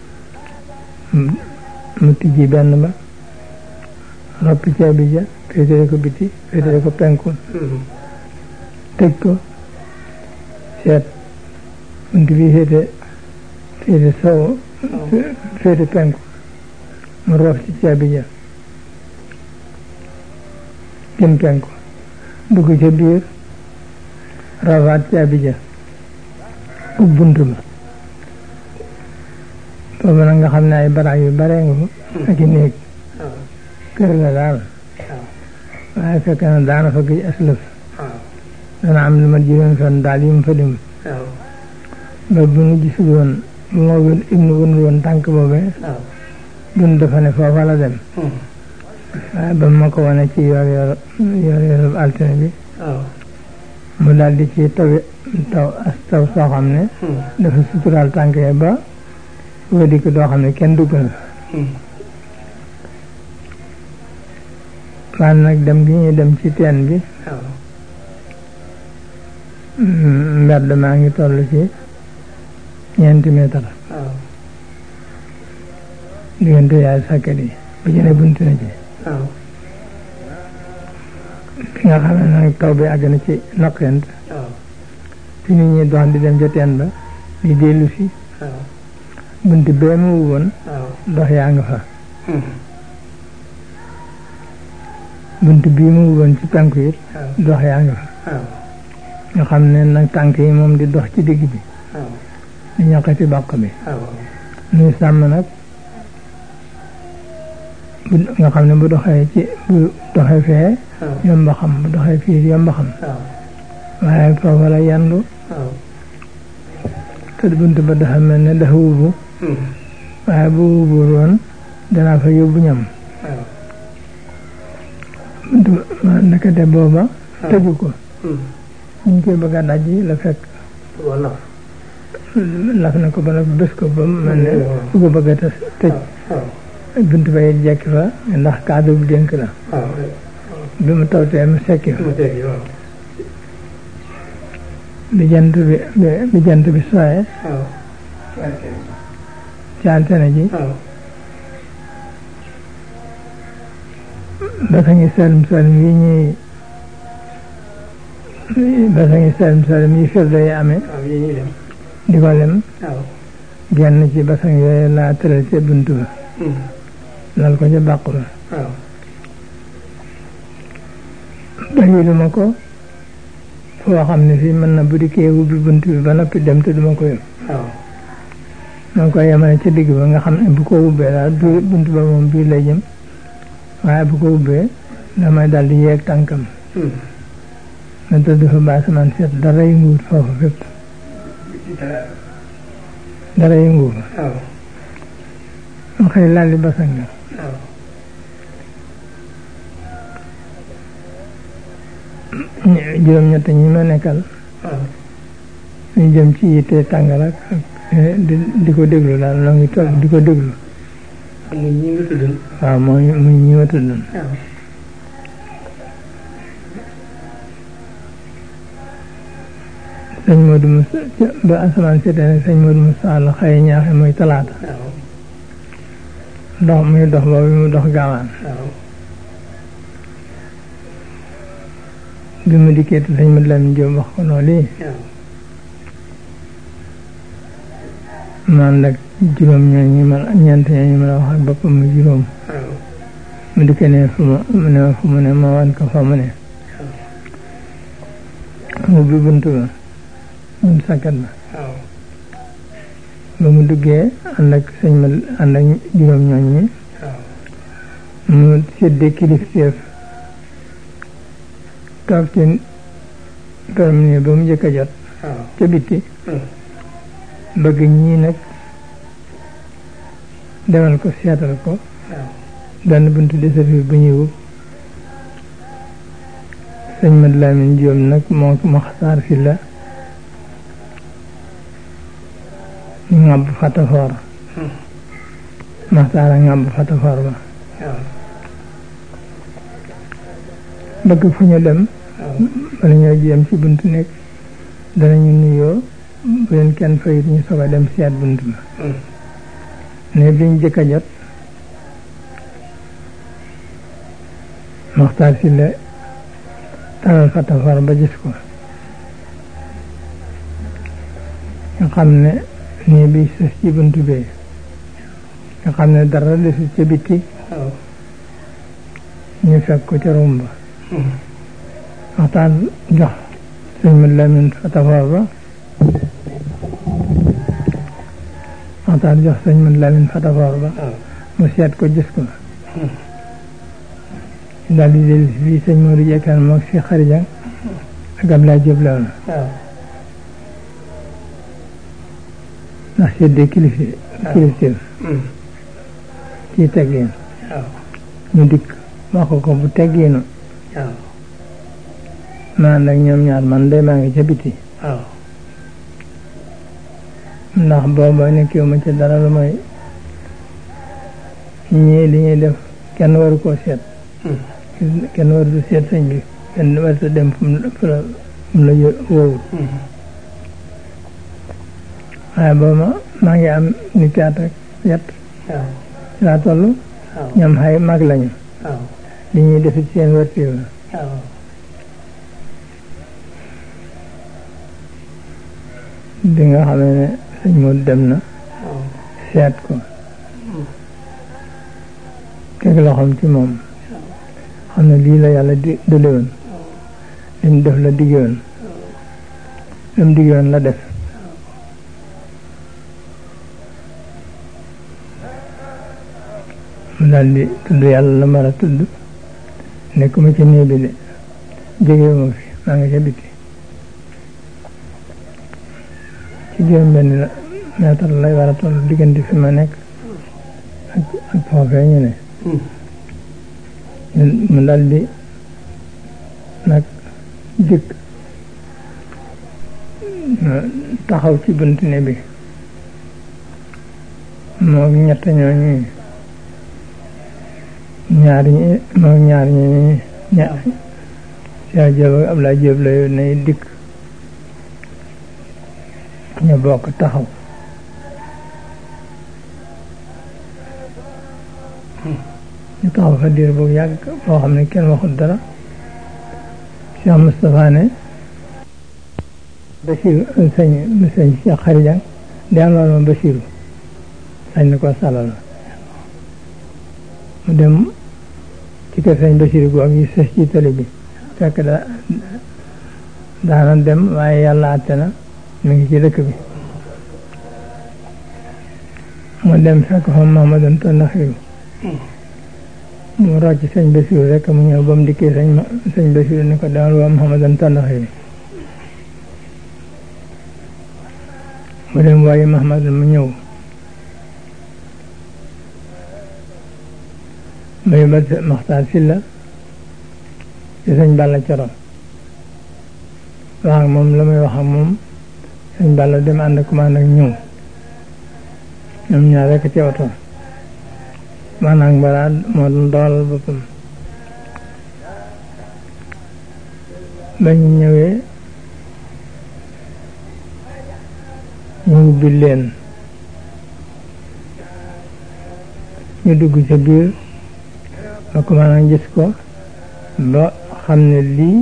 mu tijji benn ba roppi caabi ja féetale ko biti féetale ko penku tëj ko seet bunt bi féete féete sow féete penku mu roof ci caabi ja jëm penku dugg ca biir roofaat caabi ja ub bunt ba boobu nag nga xam ne ay baraag yu bare nga fa ak i néeg kër la daal waaye fekk na daana fa gëj aslëf dana am lu ma juróom fan daal yi mu fa lim ba bu mu gisul woon bu ma wën ibnu wënul woon tànk boobee dun dafa ne foofa la dem waaye ba ma ko wane ci yor yor yor yor altine bi mu daal di ci taw taw as taw soo xam ne dafa suturaal tànk yi ba woo di ko doo xam ne kenn dugg na fan nag dem gi ñuy dem ci teen bi mbedd maa ngi toll ci ñeenti mètre diggante yaay sàkket yi bu jëne bunt na ci fi nga xam ne nag taw bi àgg na ci naqent fi nit ñi dox di dem ca teen ba di dellu si bunti bee mu woon dox yaa nga fa bunti bii mu woon ci tànk yi dox yaa nga fa nga xam ne nag tànk yi moom di dox ci digg bi di ñaqati bàq bi nuy sàmm nag bu nga xam ne bu doxee ci bu doxee fee yomba xam bu doxee fii yomba xam waaye foofa la yandu te bunt ba dafa mel ne dafa wubu waaye bu wubu woon danaa fa yóbbu ñam bunt ba ndekete booba tëju ko ñu koy bëgg a daj la fekk laf na ko ba nag bés ko ba mel ne fu ko bëgg a tëj bunt ba it jekki fa ndax kaddu bu dénk la bi mu tawtee mu sekki fa bi jant bi bi jant bi sooyee ci antenne ji basa ngi salim salim yi ñuy basa ngi salim salim yi firde yi amee di ko lem genn ci basang yooyu laa tëral ca buntu ba lal ko ca bàq ba bayilu ma ko foo xam ne fii mën na bu dikkee ubbi bunt bi ba noppi dem te duma ko yëg ma koy yemale ca digg ba nga xam ne bu ko ubbee daal du bunt ba moom bii lay jëm waaye bu ko ubbee damay dal di yeeg tànkam na tëdd fa ba asamaan seet dara yënguwut foofu fépp dara yënguwut ma xëy lalli basang nga juróom-ñett ñi ma nekkal ñu jëm ci yitte tàngal ak di di ko déglu daal loo ngi toog di ko déglu
muy ñi nga tuddoon
waaw mooy muy ñi ma tuddoon sëñ Modou Moussa ba asamaan seetee ne sëñ Modou Moussa la xëy ñaaxe muy talaata dox muy dox boobu mu dox gaawaan bi mu dikkee te sëñ Modou Lamine Diop wax ko noonu lii man nag juróom ñooñu ma ñeent ñooñu ma la wax ak boppam mu juróom mu dikkee ne fu ma mu ne fu mu ne ma wan ko fa mu ne mu bi buntu ba mun sakkat ba ba mu duggee ànd ak sëñ ma ànd ak juróom ñooñ ñi mu séddee kilifteef toog ci permis ba mu njëkk a jot ca bitti bëgg ñii nag demal ko seetal ko benn buntu desafi bu ñuy wub sëñ Mad Lamin Jóob nag moo Maxtaar fi la ñu ŋàbb fatafoor Maxtaar a ŋàbb fatafoor ba bëgg fu ñu dem wala ñoo jéem ci buntu nekk danañu nuyoo bu leen kenn fayit ñu soog a dem seet buntu ba ne biñ jëkk a jot Maxtaar si la talal fatafoor ba gis ko nga xam ne nii bi sës ci buntu bee nga xam ne dara desu ca bitti ñu fekk ko ca rumba Maxtaar jox sëñ Mad Lamin fatafoor ba Maxtaar jox sëñ Mad Lamin fatafoor ba mu seet ko gis ko daal di dellu si fii sëñ Modou Jekkaan moog si xarijang ak Ablaye Diop la woon ndax seddee kilifi kilifteef ci teggin ñu dikk wax ko ko bu teggiinu ma ànd ak ñoom ñaar man day maa ngi ca biti ndax booba nekkiwu ma ca dara lu may ñii li ñuy def kenn waru koo seet kenn waru seet sëñ bi kenn waru dem fu mu la mu la wóowul waaye booba maa ngi am nit at ak yet laa toll ñoom xay mag lañu li ñuy def ci seen wërti la bi nga xamee ne sëñ Modou dem na seet ko teg loxoom ci moom xam ne lii la yàlla di dëlewoon li mu def la diggoon li mu diggoon la def mu daal di tudd yàlla la mar a tudd nekkuma ci néeg bi de jóge ma fi maa nga ca biti ci juróom benn mètre lay war a toll diggante fi ma nekk ak ak foofee ñu ne mu daal di nag dikk taxaw ci bunt ne bi moo ñett ñooñu ñaar ñi moo ñaar ñi ñaar Cheikh Diop ak Abdoulaye Diop la ne dikk ñu bokk taxaw ñu taxaw fa diir bu yàgg boo xam ne kenn waxut dara Cheikh Moustapha ne Bachir sëñ sëñ Cheikh Xarijang di am loolu ma Bachiru sañ na ko salal mu dem ci kër sëñ Bachiru goog yi sës ci tali bi fekk da daana dem waaye yàlla àtte na mi ngi ci dëkk bi mu dem fekk fa Mahamadan Tandaxiru mu rocc sëñ Bachiru rek mu ñëw ba mu dikkee sëñ sëñ Bachiru ni ko demal waa Mahamadan Tandaxiru mu dem waaye Mahamadan mu ñëw muy ba Maxtaar Silla ci sëñ Balla Coro wax ak moom la muy wax ak moom sëñ Balla dem ànd ak man ak ñëw ñoom ñaar rekk ci oto maanaam balaa moo doon dawalal boppam ba ñu ñëwee ñu ubbi leen ñu dugg ca biir ba ko maanaam gis ko ba xam ne lii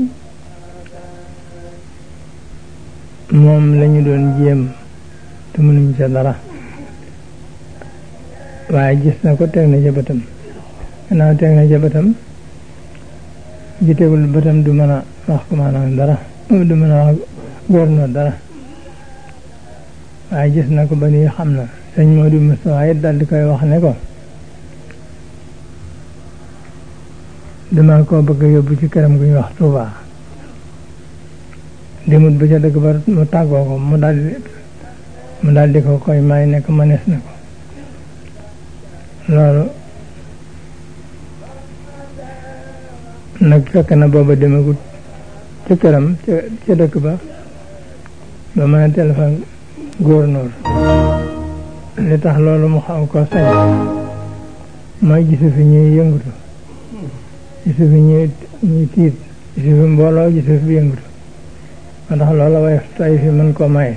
moom lañu doon jéem te mënuñ ca dara waaye gis na ko teg na ca bëtam gannaaw teg na ca bëtam ji tegul bëtam du mën a wax ko maanaam dara du mën a wax gouverneur dara waaye gis na ko ba nii xam na sëñ Modou Moustapha it dal di koy wax ne ko dama ko bëgg a yóbbu ci këram gu ñuy wax Touba demut ba ca dëkk ba mu tàggoo ko mu daal di mu daal di ko koy may nekk mënees na ko loolu nag fekk na booba demagut ci këram ca ca dëkk ba ba mën a téléphone gouverneur li tax loolu mu xaw ko sañ mooy gisu fi ñuy yëngutu gisu fi ñuy ñuy tiit gisu fi mbooloo gisu fi yëngutu moo tax loola way tay fi mën koo maye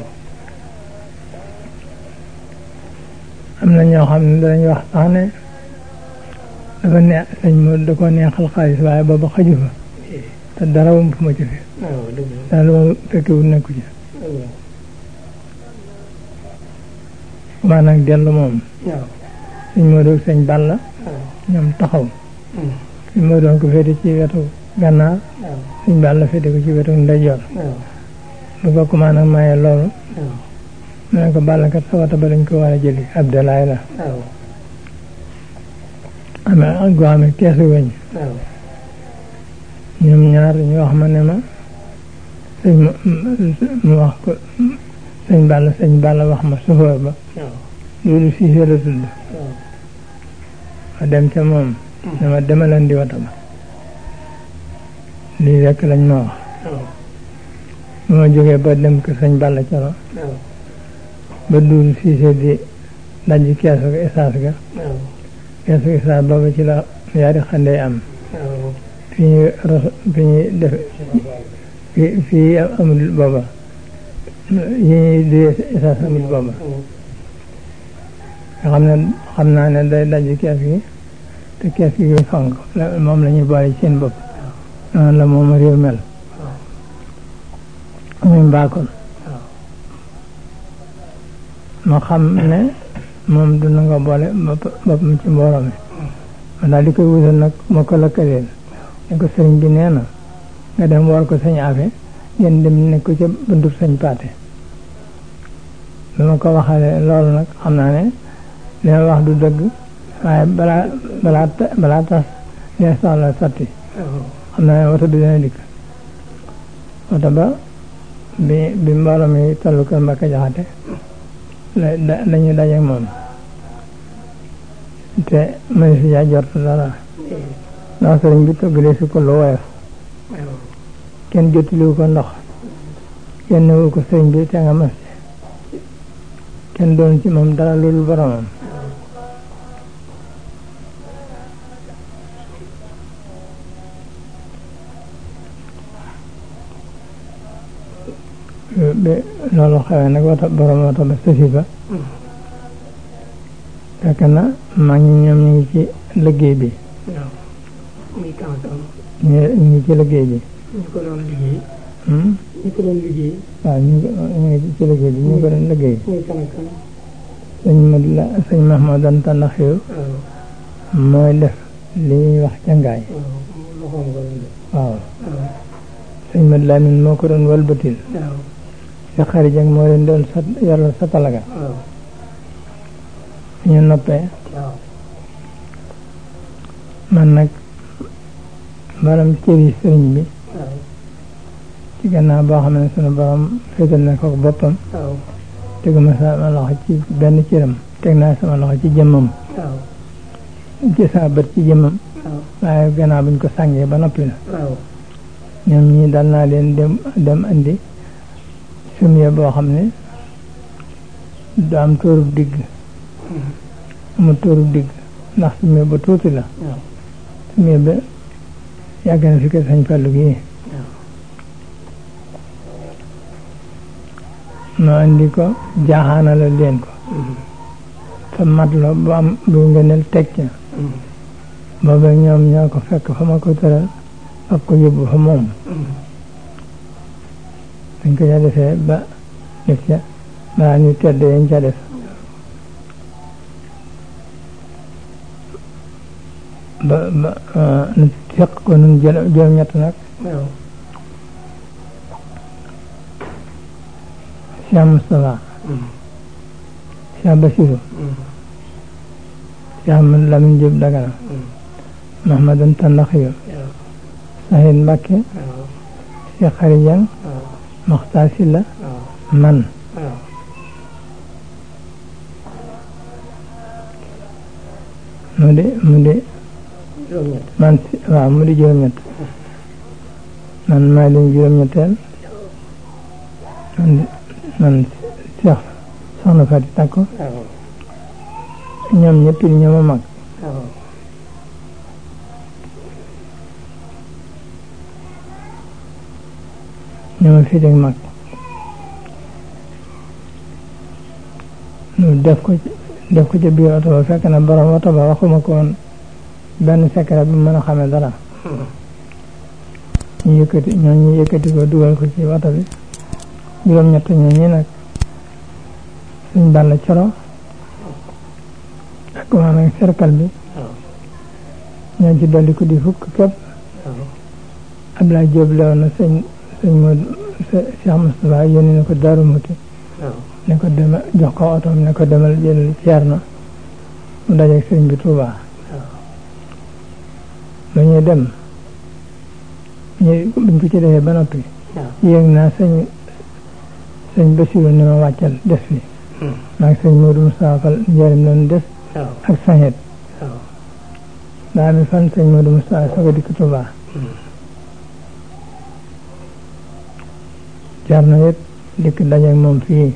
am na ñoo xam ne danañ wax sax ne dafa neex sëñ mo da ko neexal xaalis waaye booba xaju fa te dara wum fu ma ci fi dara lu ma fekkewul nekku ci maa nag dellu moom sëñ moo doog sëñ Balla ñoom taxaw sëñ moo doon ko féete ci wetu gànnaar sëñ Balla féete ko ci wetu ndeyjoor bu ko commande nag maye loolu mu ne ko Balla kat sawata ba dañ ko war a jëli Abdoulaye la amee ak goo amee keesu weñ ñoom ñaar ñu wax ma ne ma sëñ mu wax ko sëñ Balla sëñ Balla wax ma chauffeur ba loolu siisee la tudd ma dem ca moom ne ma demaleen di wata ba lii rekk lañ ma wax bu ma jógee ba dem kër sëñ Balla Coro ba duul siisee di dajji keesu essence ga keesu essence booba ci la yaari xandey am fi ñu fi ñuy def fi fii amul booba yi ñuy di essence amul booba nga xam ne xam naa ne day dajji kees gi te kees gi fonk moom la ñuy boole ci seen bopp noonu la moom réew mel muy mbaakol ma xam ne moom du na nga boole boppam ci mbooloo mi ma daal di koy wutal nag ma ko lëkkaleel ne ko sëriñ bi nee na nga dem war ko sañ afe ngeen dem ne ko ca buntub sañ paate bi ma ko waxale loolu nag xam naa ne li ma wax du dëgg waaye balaa balaa balaa tas lee soxla sotti xam naa ne woto bi dina dikk woto ba bi bi mbooloo mi tollu kër Mbacke Jaxate la dañuy dajeek moom te mëni si yaa jort dara ndax sëriñ bi toggalee si ko lu woyof kenn jottaliwu ko ndox kenn newu ko sëriñ bi te nga mas kenn doon ci moom dara loolu boromam bi loolu xewee nag wata borom wata ba sësi ba fekk na mag ñi ñoom ñu ngi ci liggéey bi ñu ngi ci liggéey bi
ñu ko doon liggéey ñu ko doon liggéey
waaw ñu ngi ci liggéey bi ñu ko doon liggéey sëñ Mad la sëñ Mahmadan Tandaxiw mooy def li ñuy wax cangaay waaw sëñ Mad Lamin moo ko doon walbatil si xarit ak moo leen doon sa yoral sa talaga ñu noppee man nag borom cëri sëriñ bi ci gannaaw boo xam ne sunu borom féetal na ko boppam teguma sama loxo ci benn cëram teg naa sama loxo ci jëmmam ci sama bët ci jëmmam waaye gannaaw buñ ko sàngee ba noppi la ñoom ñii dal naa leen dem dem andi sumiye boo xam ne du am tóorub digg amul tóorub digg ndax sumiye ba tuuti la sumiye ba yàgg na fi ko sañ Fallu gi ma andi ko jaaxaanala leen ko fa mat la bu am bu ngëneel teg ca booba ñoom ñoo ko fekk fa ma ko tëral ak ko yóbbu fa moom dañ ko ca defee ba def ca balaa ñu tedd yañ ca def ba ba nu fekk ko nun juróom ñett nag Cheikh Moustapha Cheikh Bassirou Cheikh Ahmad Lamine Diop Dagana Mahmadan Tandaxiyo Sahid Mbacke Cheikh Xari Dieng Mokhtar Silla man mu di mu di man waaw mu di juróom-ñett man maa leen juróom-ñetteel man man Cheikh soxna Fati Takko ñoom ñëpp ñoo ma mag ñoo ma fii dégg mag nu def ko def ko ca biir oto ba fekk na borom oto ba waxuma ko woon benn secret bi mën a xamee dara ñu yëkkati ñoo ñu yëkkati ko dugal ko ci oto bi juróom-ñett ñoo ñi nag suñ bàll coro ak waa nag cercle bi ñoo ci dolli ko di fukk képp Abdoulaye Diop lewoon na sëñ sëñ Modou Cheikh Moustapha yónni na ko Darou Mouti ne ko demal jox ko oto ne ko demal jël Ceerno mu dajeeg sëñ bi Touba ba ñuy dem ñu buñ ko ci defee ba noppi yéeg naa sëñ sëñ Bassirou ni ma wàccal des fi maag sëñ Modou Moustapha Fall njëriñ doon des ak sañet daa mi fan sëñ Modou Moustapha soog a dikk Touba Ceerno it dikk dajeeg moom fii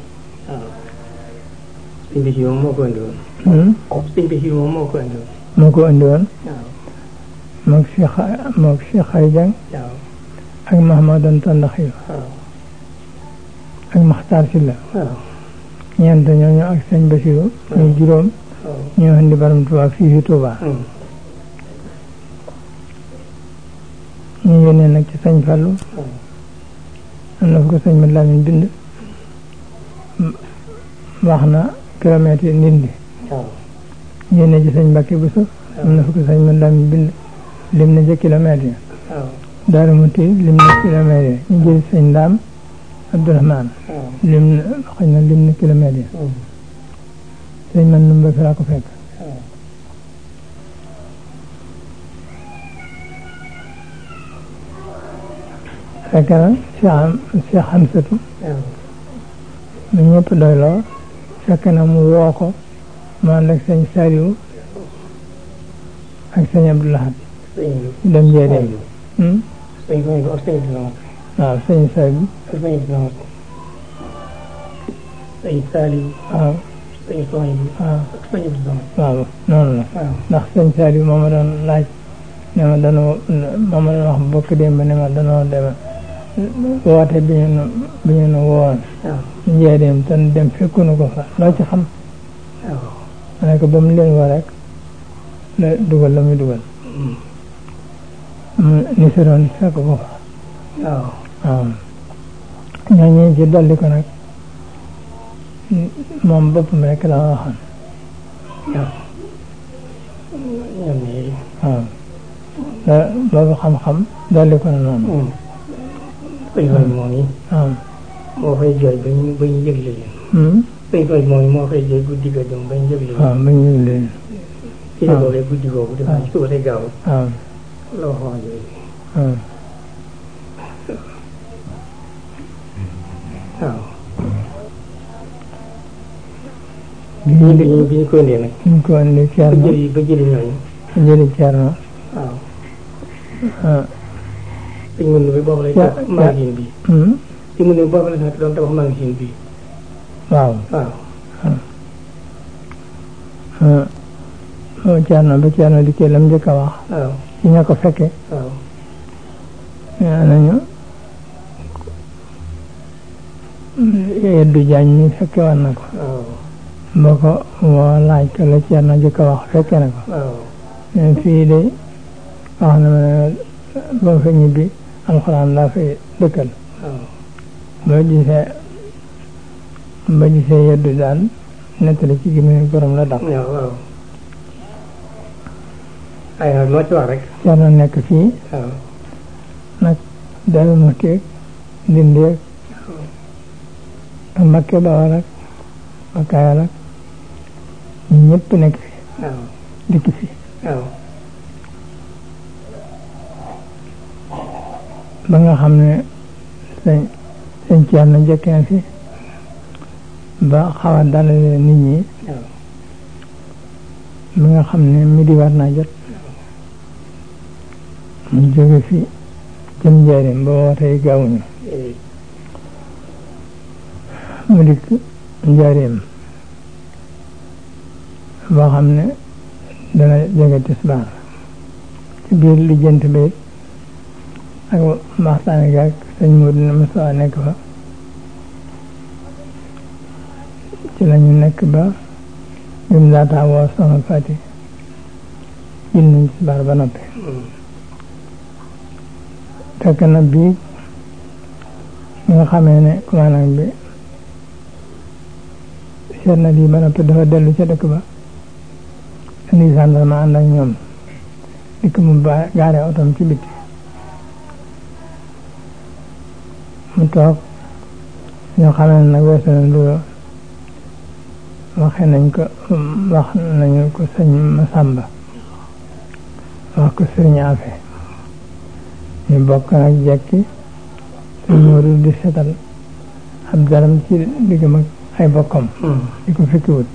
sëñ bi moom moo ko indi woon sëñ bi moom moo ko indi woon
moo ko indi woon moog Cheikh moog Cheikh Xari Dieng ak Mahmadan Tandaxiyo ak Maxtaar Silla ñeent ñooñu ak sëñ Bassirou ñuy juróom ñoo indi baram Touba fii fi Touba ñu yónnee nag ci sëñ Fallu am na fu ko sëñ Mat Lamin bind wax na kilomètres yi Ndindi yéene ci sëñ Mbàkke Buso am na fukki sëñ man dam bind lim na ci kilomètres yi Daaru Muti lim na kilomètres yi ñu jël sëñ Ndaam Abdourahmane lim na xëy na lim na kilomètres yi sëñ man numba fi laa ko fekk fekk na Cheikh Cheikh Hamsatu mu ñëpp doy loo fekk na mu woo ko mu ànd ak sëñ Saliou ak sëñ Abdou Lahad dem Njéeréem waaw sëñ Saliou
sëñ Saliou
waaw
sëñ Sohaybu
waaw
sëñ Abdou
waaw noonu la ndax sëñ Saliou moo ma doon laaj ne ma danoo moo ma doon wax bokk démb ne ma danoo dema woote bi ñu nu bi ñu nu woon Njéeréem te dem fekkunu ko fa loo ci xam ma ne ko ba mu leen woo rek la dugal la muy dugal ni si doon fekk ko fa
waaw
waaw ñooñu ci dolli ko nag moom boppam rek la waxoon waaw da boobu xam-xam dolli ko na noonu
sëñ Soy moom yi
waaw
moo fay jooy ba ñu ba ñu yëgle leen sëñ Soy moom yi moo fay jooy guddi ga dem ba ñu yëgle leen
waaw ba ñu yëgle leen
ci la boobee guddi googu dafa ci suba say gaaw
waaw
la waxoon yooyu
waaw
waaw bi ñu bi ñu bi ñu ko indee nag
ñu ko indi
ba
Ceerno
jëli ba jëli ñooñu
jëli Ceerno
waaw
ah
dañ mën bi boobu lay
Ja-
tabax magasin bi ci mu ne boobu la nekk doon tabax magasin bi
waaw
waaw
ah Ceerno ba Ceerno dikkee lam njëkk a wax
waaw
ci ña ko fekke
waaw
nee nañu Yeddu Jaañ mi fekke woon na ko
waaw
boo ko woo laaj ko la Ceerno njëkk a wax fekke na ko
waaw
mais fii de wax na ma ne ba fa ñibbi alxuraan laa fay dëkkal
waaw
ba gisee ba gisee Yeddu daal nettali ci gémmiñu borom la daq
waaw waaw ay nag moo ci wax rek
Ceerno nekk fii
waaw
nag Daaru Muxti ak Ndindi ak Mbakke Bawal ak Kayoor ak ñu ñëpp nekk fi
waaw
dikk fi
waaw
ba nga xam ne sëñ sëñ Ceerno njëkk na fi ba xaw a dalale nit ñi
waaw
ba nga xam ne midi war naa jot mu jóge fi jëm Njaaréem ba wootee gaawuñu mu dikk Njaaréem boo xam ne dana jóge tisbaar ci biir lijjanti bi ak waxtaan gi ak sëñ Moodu ne Musaa nekk fa ci lañu nekk ba ñun laataa woo soxna Fati jël nañ tisbaar ba noppi fekk na bii nga xamee ne commandant bi seet na lii ba noppi dafa dellu ca dëkk ba indi gendarme ànd ak ñoom dikk mu ba gaare otom ci biti mu toog ñoo xamee ne nag weesu na loolu waxee nañ ko wax nañu ko sëñ Masamba wax ko sëriñ Afe ñu bokk nag jekki sëñ Moodu di setal ab daram ci diggam ak ay bokkam di ko fekkiwut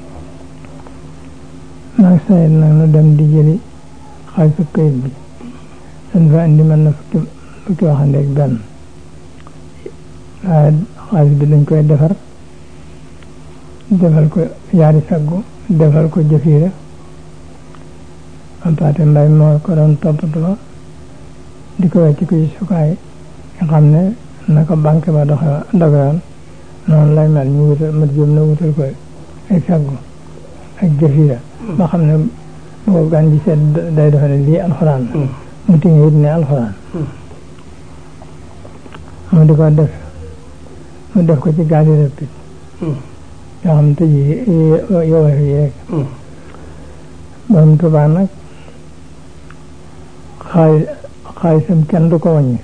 nag sayit nag nu dem di jëli xaalisu kayit bi dañ fa indi mën na fukki fukki waxande ak benn waaye xaalis bi dañ koy defar defal ko yaari feggu defal ko jëfiira ampaate mbay moo ko doon toppatoo di ko wecc ko ci sukaay nga xam ne naka banque ba doxe dogewoon noonu lay mel ñu wutal mat jëm na wutal ko ay feggu ak jëfiira ba xam ne boo gan ji seet day defe ne lii alxuraan mu tiŋe it ne alxuraan mu di ko def mu def ko ci gaali rëppit yoo xam te ji yow yi rek borom Tuubaa nag xaalis xaalisam kenn du ko wàññi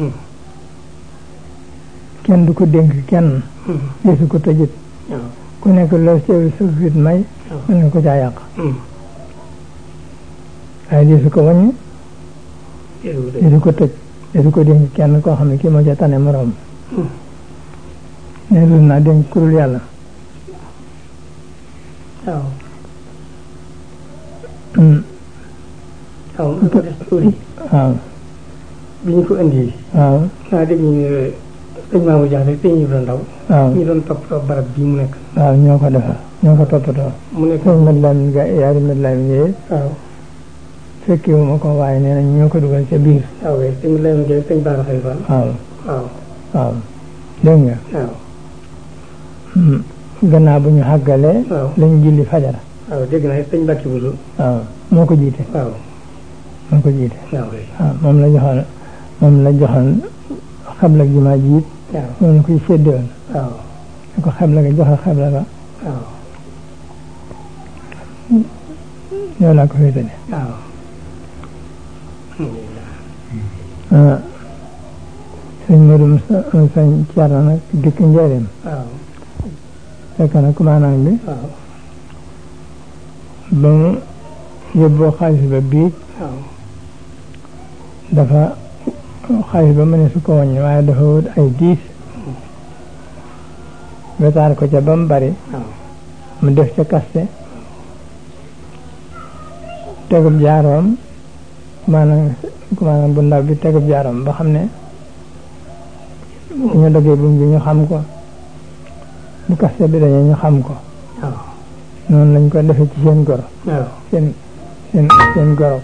kenn du ko dénk kenn gisu ko tëjit ku nekk loo sew sa fit may mën nga ko caa yàq waaye gisu ko wàññi gisu ko tëj gisu ko dénk kenn koo xam ne kii moo ca tane moroom ne dul naa dénk kurul yàlla
waaw waaw mu ko def tuuri
waaw
bi ñu ko indi
waaw
naa dégg ñu ne sëñ Mamadou Diakhaté sëñ Ibra Ndaw
waaw
ñu doon toppatoo barab bii mu nekk
waaw ñoo ko defar ñoo ko toppatoo
mu nekk
sëñ Mat Lamin ga yaari Mat Lamin yee
waaw
fekkewu ma ko waaye nee nañ ñoo ko dugal ca biir
waaw kay sëñ Lamin ga sëñ Bara Xalifa
waaw
waaw
waaw dégg nga
waaw
gannaaw bu ñu xàggalee
waaw
lañ julli fajar
waaw dégg naa sëñ Mbàkke Buso
waaw moo ko jiite
waaw
moo ko jiite
waaw kay
waaw moom la joxoon moom la joxoon xabla gi ma jiit
waaw
moom la koy séddewoon
waaw
da ko xabla ga joxe xabla ga
waaw
ñoo laa ko féetale
waaw
ah sëñ Modou Moussa sëñ Thierno nag dikk njëriñ
waaw
fekk na commandant bi
waaw
ba mu yóbboo xaalis ba biig
waaw
dafa xaalis ba mu ne su ko wàññi waaye dafa wut ay diis wetaar ko ca ba mu bari
waaw
mu def ca kaste tegub jaaroom maanaam maanaam bu ndaw bi tegub jaaroom ba xam ne bu ñu dogee buum bi ñu xam ko bu kaste bi dañee ñu xam ko
waaw
noonu lañ ko defee ci seen goro
waaw
seen seen seen goro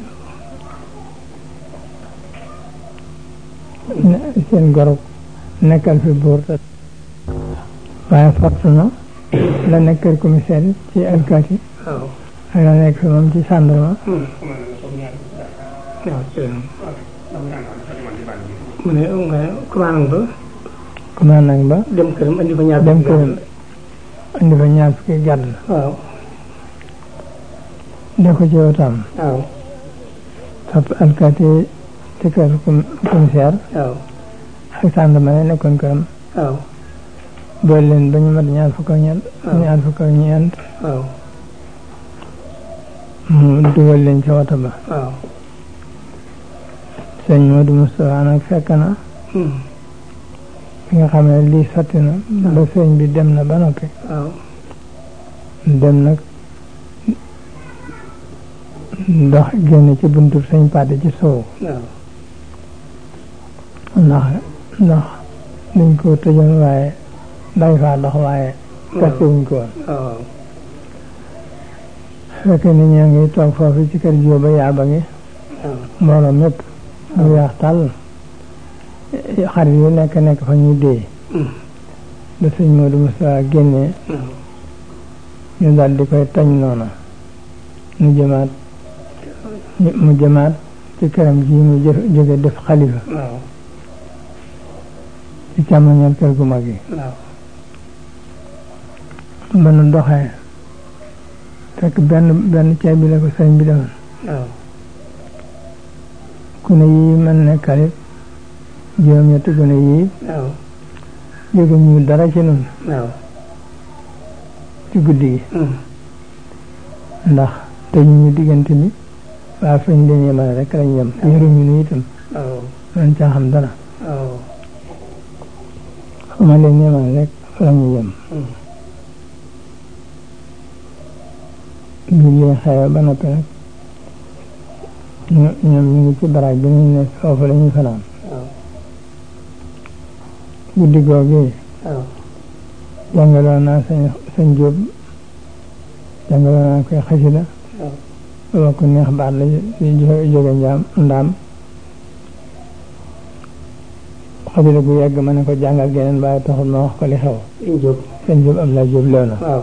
seen goro nekkal fi buur te waaye fortu na la nekk kër commissaire ci alkaati
waaw
ak la nekk fi moom ci gendarme
waaw mu ne nga commandant ba
commandant ba
dem këram andi fa ñaar
dem këram andi fa ñaar fukki gàdd
waaw
de ko ci wotam
waaw
topp alkaati ci kër commissaire
waaw
ak gendarme ne nekkoon këram
waaw
boole leen ba ñu mat ñaar fukk ak ñeent ñaar fukk ak ñeent
waaw
mu dugal leen ci woto ba
waaw
sëñ Modou Moustapha nag fekk na bi nga xam ne lii sotti na ba sëñ bi dem na ba noppi
waaw
dem nag dox génn ci buntu sëñ Paate ci sow
waaw
ndax ndax dañ ko tëjoon waaye dañ faa dox waaye kaste wuñ ko woon
waaw
fekk ni ñoo ngi toog foofu ci kër Jóoba yaaba ngi
waaw
mbooloo mépp bu weex tàll xarit yu nekk nekk fa ñuy dee ba sëñ Modou Moustapha génnee ñu daal di koy tañ noona mu jëmaat mu jëmaat ci këram ji mu jëf jóge def xalifa
waaw
ci càmmoñal kër gu mag yi
waaw
ba nu doxee fekk benn benn ceeb bi la ko sëñ bi defoon
waaw
ku ne yii mën ne kalit juróom-ñetti ku ne yii
waaw
jóge ñu dara ci nun
waaw
ci guddi gi ndax te ñu diggante bi waa fañ leen yemale rek lañ yem yoruñu nu itam
waaw
man caa xam dara
waaw
xama leen yemale rek lañu yem bi leen xewe ba noppi nag ñu ñoom ñu ngi ci baraag bi ñu ne foofu la ñuy fanaan
waaw
guddi googu
waaw
jàngaloon naa sañ sañ Jóob jàngaloon naa koy xasida booba ko neex baat la jóge njaam ndaam xasida gu yàgg ma ne ko jàngal geneen waaye taxul ma wax ko li xew
sëñ Jóob
sañ Jóob am laa Jóob lew na
waaw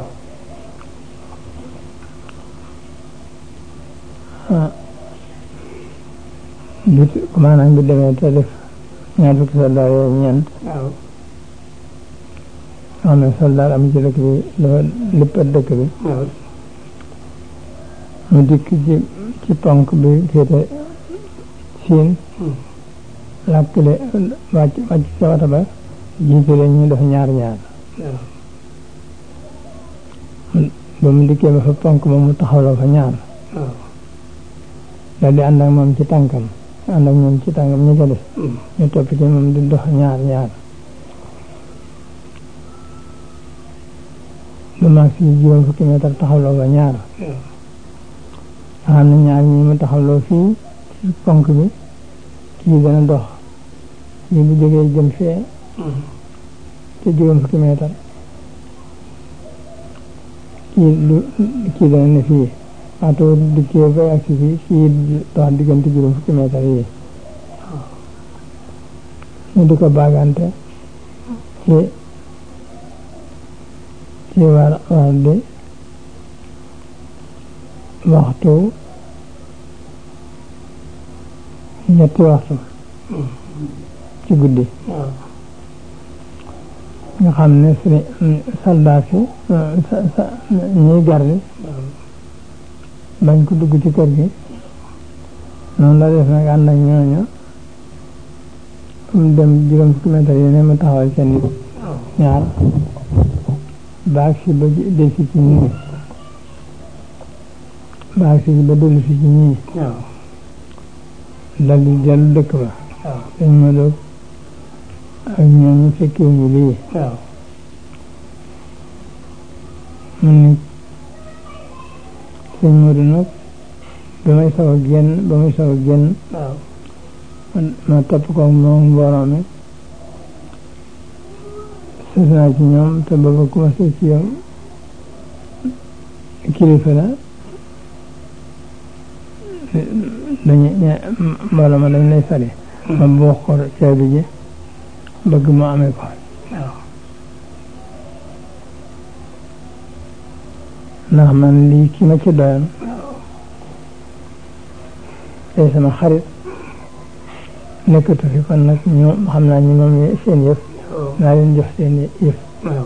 bi maanaam bi demee te def ñaar fukki soldaar yooyu ñeent
waaw
xam ne soldaar am ci dëkk bi dafa léppat dëkk bi mu dikk ci ci ponk bi féete siin làkkle wàcc wàcc ca wata ba jiite leen ñu def ñaar ñaar ba mu dikkee ba fa ponk ba mu taxawloo fa ñaar daal di ànd ak moom ci tànkam ànd ak ñoom ci tànkam ñu ca def ñu topp ci moom di dox ñaar ñaar ba maag si juróom fukki mètre taxawloo fa ñaar xam ne ñaar ñi mu taxawloo fii ci ponk bi kii dana dox kii bu jógee jëm fee te juróom fukki mètre kii lu kii dana ne fii waatu dikkee ba ak si fii kii dox diggante juróom fukki mètre yi ñu di ko baagante ci ci war war di waxtu ñetti waxtu ci guddi nga xam ne suñu soldat si ñuy garde bañ ko dugg ci kër gi noonu la def nag ànd ak ñooñu mu dem juróom fukki mètre yi ne mu taxawal seen nit ñaar baag si ba delsi ci ñii baag si ba dellu si ci ñii dal di dellu dëkk ba dañ ma doog ak ñooñu fekkee ñu lii mun ni sëñ Modou nag ba may saw a génn ba may saw a génn ma topp ko moom mbooloo mi sës naa ci ñoom te booba ku ma sës ci yow kilifa la dañu mbooloo ma dañ lay sali ma boo ko caabi ji bëgg mu amee ko ndax man lii ki ma ci doyoon tey sama xarit nekkatu fi kon nag ñoom xam naa ñi moom seen yëf naa leen jox seen yëf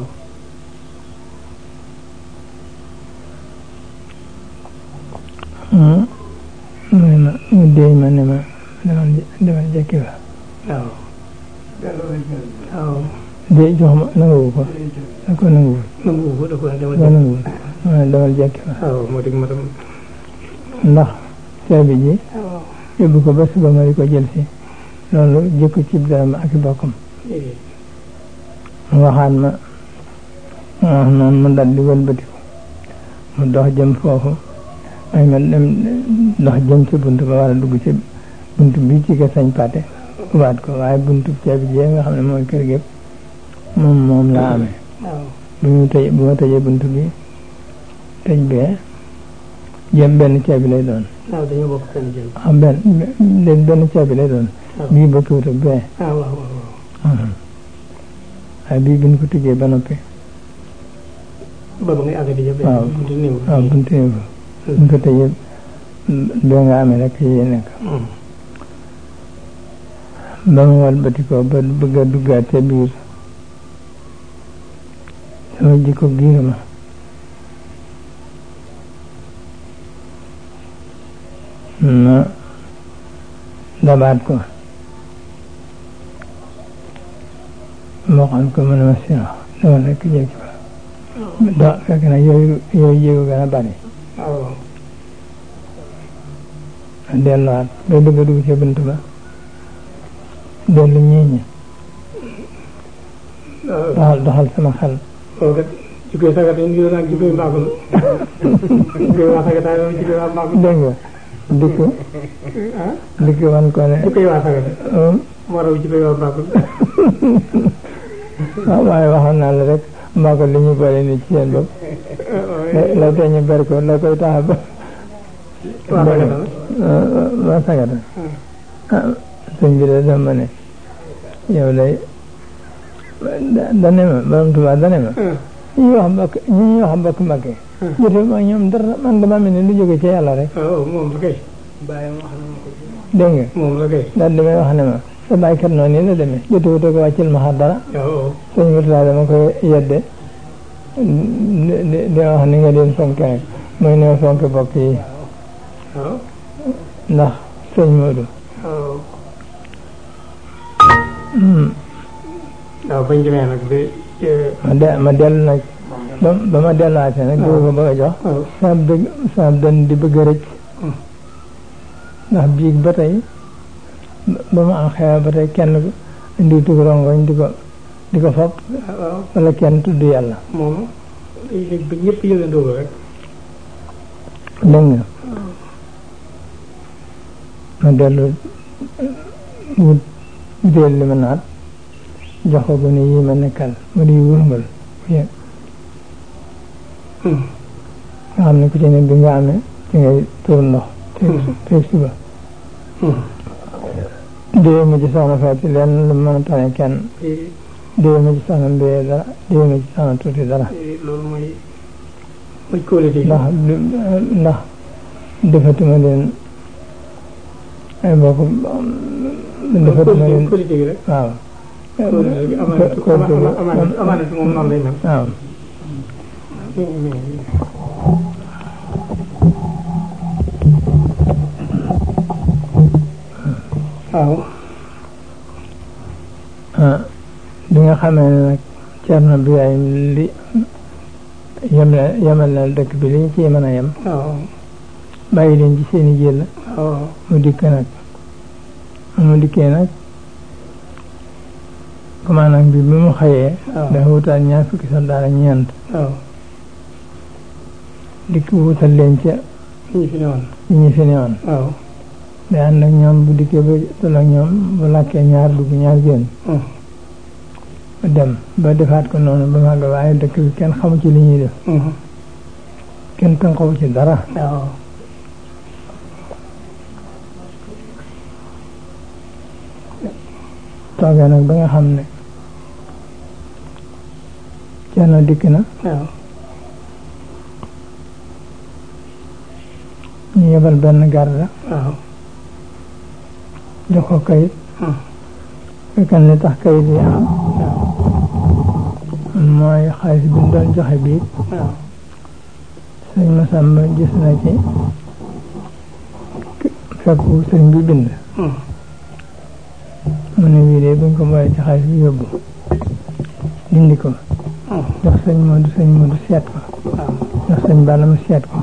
mu ne ma mu déey ma ne ma demal demal jekki fa waaw déey jox ma nanguwu ko da ko nanguwul
nanguwu da ko
nanguwul ma ne demal jekki fa
moo dig ma tam
ndax caabi ji yóbbu ko ba suba ma di ko jël si loolu jëkku cib dara ma ak i bokkam mu waxaat ma mu wax noonu mu dal di wëlbatiku mu dox jëm foofu ay ma dem dox jëm ci bunt ba war a dugg ci bunt bi ci kër sañ pate waat ko waaye buntu caabi jee nga xam ne mooy kër gépp moom moom laa amee bu ñu tëj bu ma tëjee bunt bi tëj bee jëm benn caabi lay doon
waaw dañoo bokk benn jëm
ah benn benn benn caabi lay doon bii bokkiwut ak bee
ah waaw waaw
waaye bii bi ñu ko tëjee ba noppi
booba ngay àgg di jëm
waaw
buntu néew
waaw buntu néew bu ñu ko tëjee bee nga amee rek yi nekk ba mu walbati ko ba bëgg a duggaat ca biir sama jikko giir ma ma dabaat ko waxoon ko mën a ma sino dama rekk jekki fa do fekk na yooyu yooyu jéego gën a bari delluwaat ba bëgg a dugg ca bunt ba dellu ñiiñi doxal doxal sama xel
jikkoy sagat yi ñu naan jikkoy mbaaxul jikkoy waa sagat yi jikkoy waa mbaaxul
dégg nga dikk dikk wan ko ne
jikkoy waa sagat moo raw jikkoy waa mbaaxul
waaw waaye waxoon naa la rek mbaaxul li ñu boole ni ci seen bopp la tee ñu ber ko la koy taxa ba
waa sagat
waa sagat ah sëñ bi de dama ne yow day dane ma borom Tuubaa dane ma ñi wax mbokk ñi wax mbokk Mbakke jote ma ñoom dara man dama mel ni lu jóge ci yàlla rek
moom la kay
dégg nga
moom la kay
daal damay wax ne ma sa baykat noonu nii la demee jotuwut a ko wàccil ma xar dara sëñ Murtada dama koy yedde di di wax ni nga leen fonke nag mooy ne fonke bokk yi ndax sëñ Moodu
waaw bañ demee nag bi
ma de ma dellu nag ba ba ma delluwaatee nag di ko bëgg a jox sama bëgg sama benn di bëgg a rëcc ndax biig ba tey ba ma am xew ba tey kenn indi tug rongoñ di ko di ko fab wala kenn tudd yàlla
moom ba ñëpp yëgandoo rek
dégg nga ma dellu wut butéel li ma naat jox ko gone yi ma nekkal mu di wurngal nga xam ne ku ci ne bi nga amee ci ngay tuur ndox teeg suba déwé ma ci soxna Faati leen lu mën a tane kenn déwé ma ci soxna mbéyee dara déwé ma ci soxna tuuti dara
loolu mooy mooy qualité
ndax ndax defatuma leen ay bokk defatuma leen waaw
amaana si moom noonu lay mel
waaw
waaw
ah bi nga xamee ne nag Cerno Birahim li yem na yemal na dëkk bi li ñu ci mën a yem bàyyi leen ci seeni jël mu dikk nag mu dikkee nag commandant bi bi mu xëyee dafa wutal ñaar fukki soldaar ak ñeent dikk wutal leen ca
ñi fi newoon
ñi fi newoon day ànd ak ñoom bu dikkee ba tolloog ñoom bu làkkee ñaar dugg ñaar génn dem ba defaat ko noonu ba màgg waaye dëkk bi kenn xamu ci li ñuy def kenn tënqawu ci dara toogee nag ba nga xam ne Cerno dikk na ñu yebal benn garde jox ko kayit fekkan li tax kayit yi am mooy xaalis bi ñu doon joxe biig sëñ Masamba gis na ci fekk sëñ bi bind mu ne wii de buñ ko boolee ci xaalis bi yóbbu dindi ko jox sëñ Moodu sëñ Moodu seet ko jox sëñ Balla mu seet ko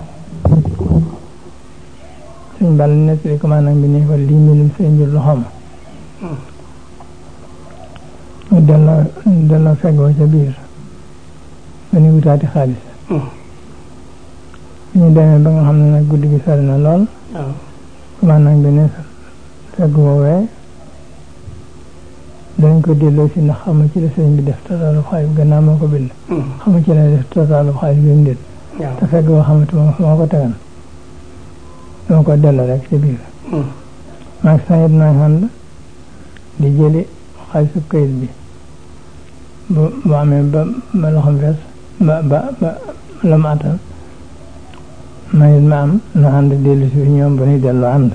sëñ Balla nettali commandant bi ne ko lii mbirum sëñ bi loxoom mu delloo delloo feggoo ca biir ba ni wutaati xaalis ñu demee ba nga xam ne nag guddi gi sori na lool commandant bi ne fegg woowee danañ ko delloo si ndax xamu ci la sëñ bi def totaalu xaalis gannaaw moo ko bind xamu ci la def totaalu xaalis bi mu déet te fekk boo xamatuma moo ko tegan dama ko delloo rek ci biir maag sañit naa ànd di jëli xaalisu kayit bi bu bu amee ba ba loxom fees ba ba ba la ma attan ma it ma am na ànd dellu si ñoom ba nuy delloo ànd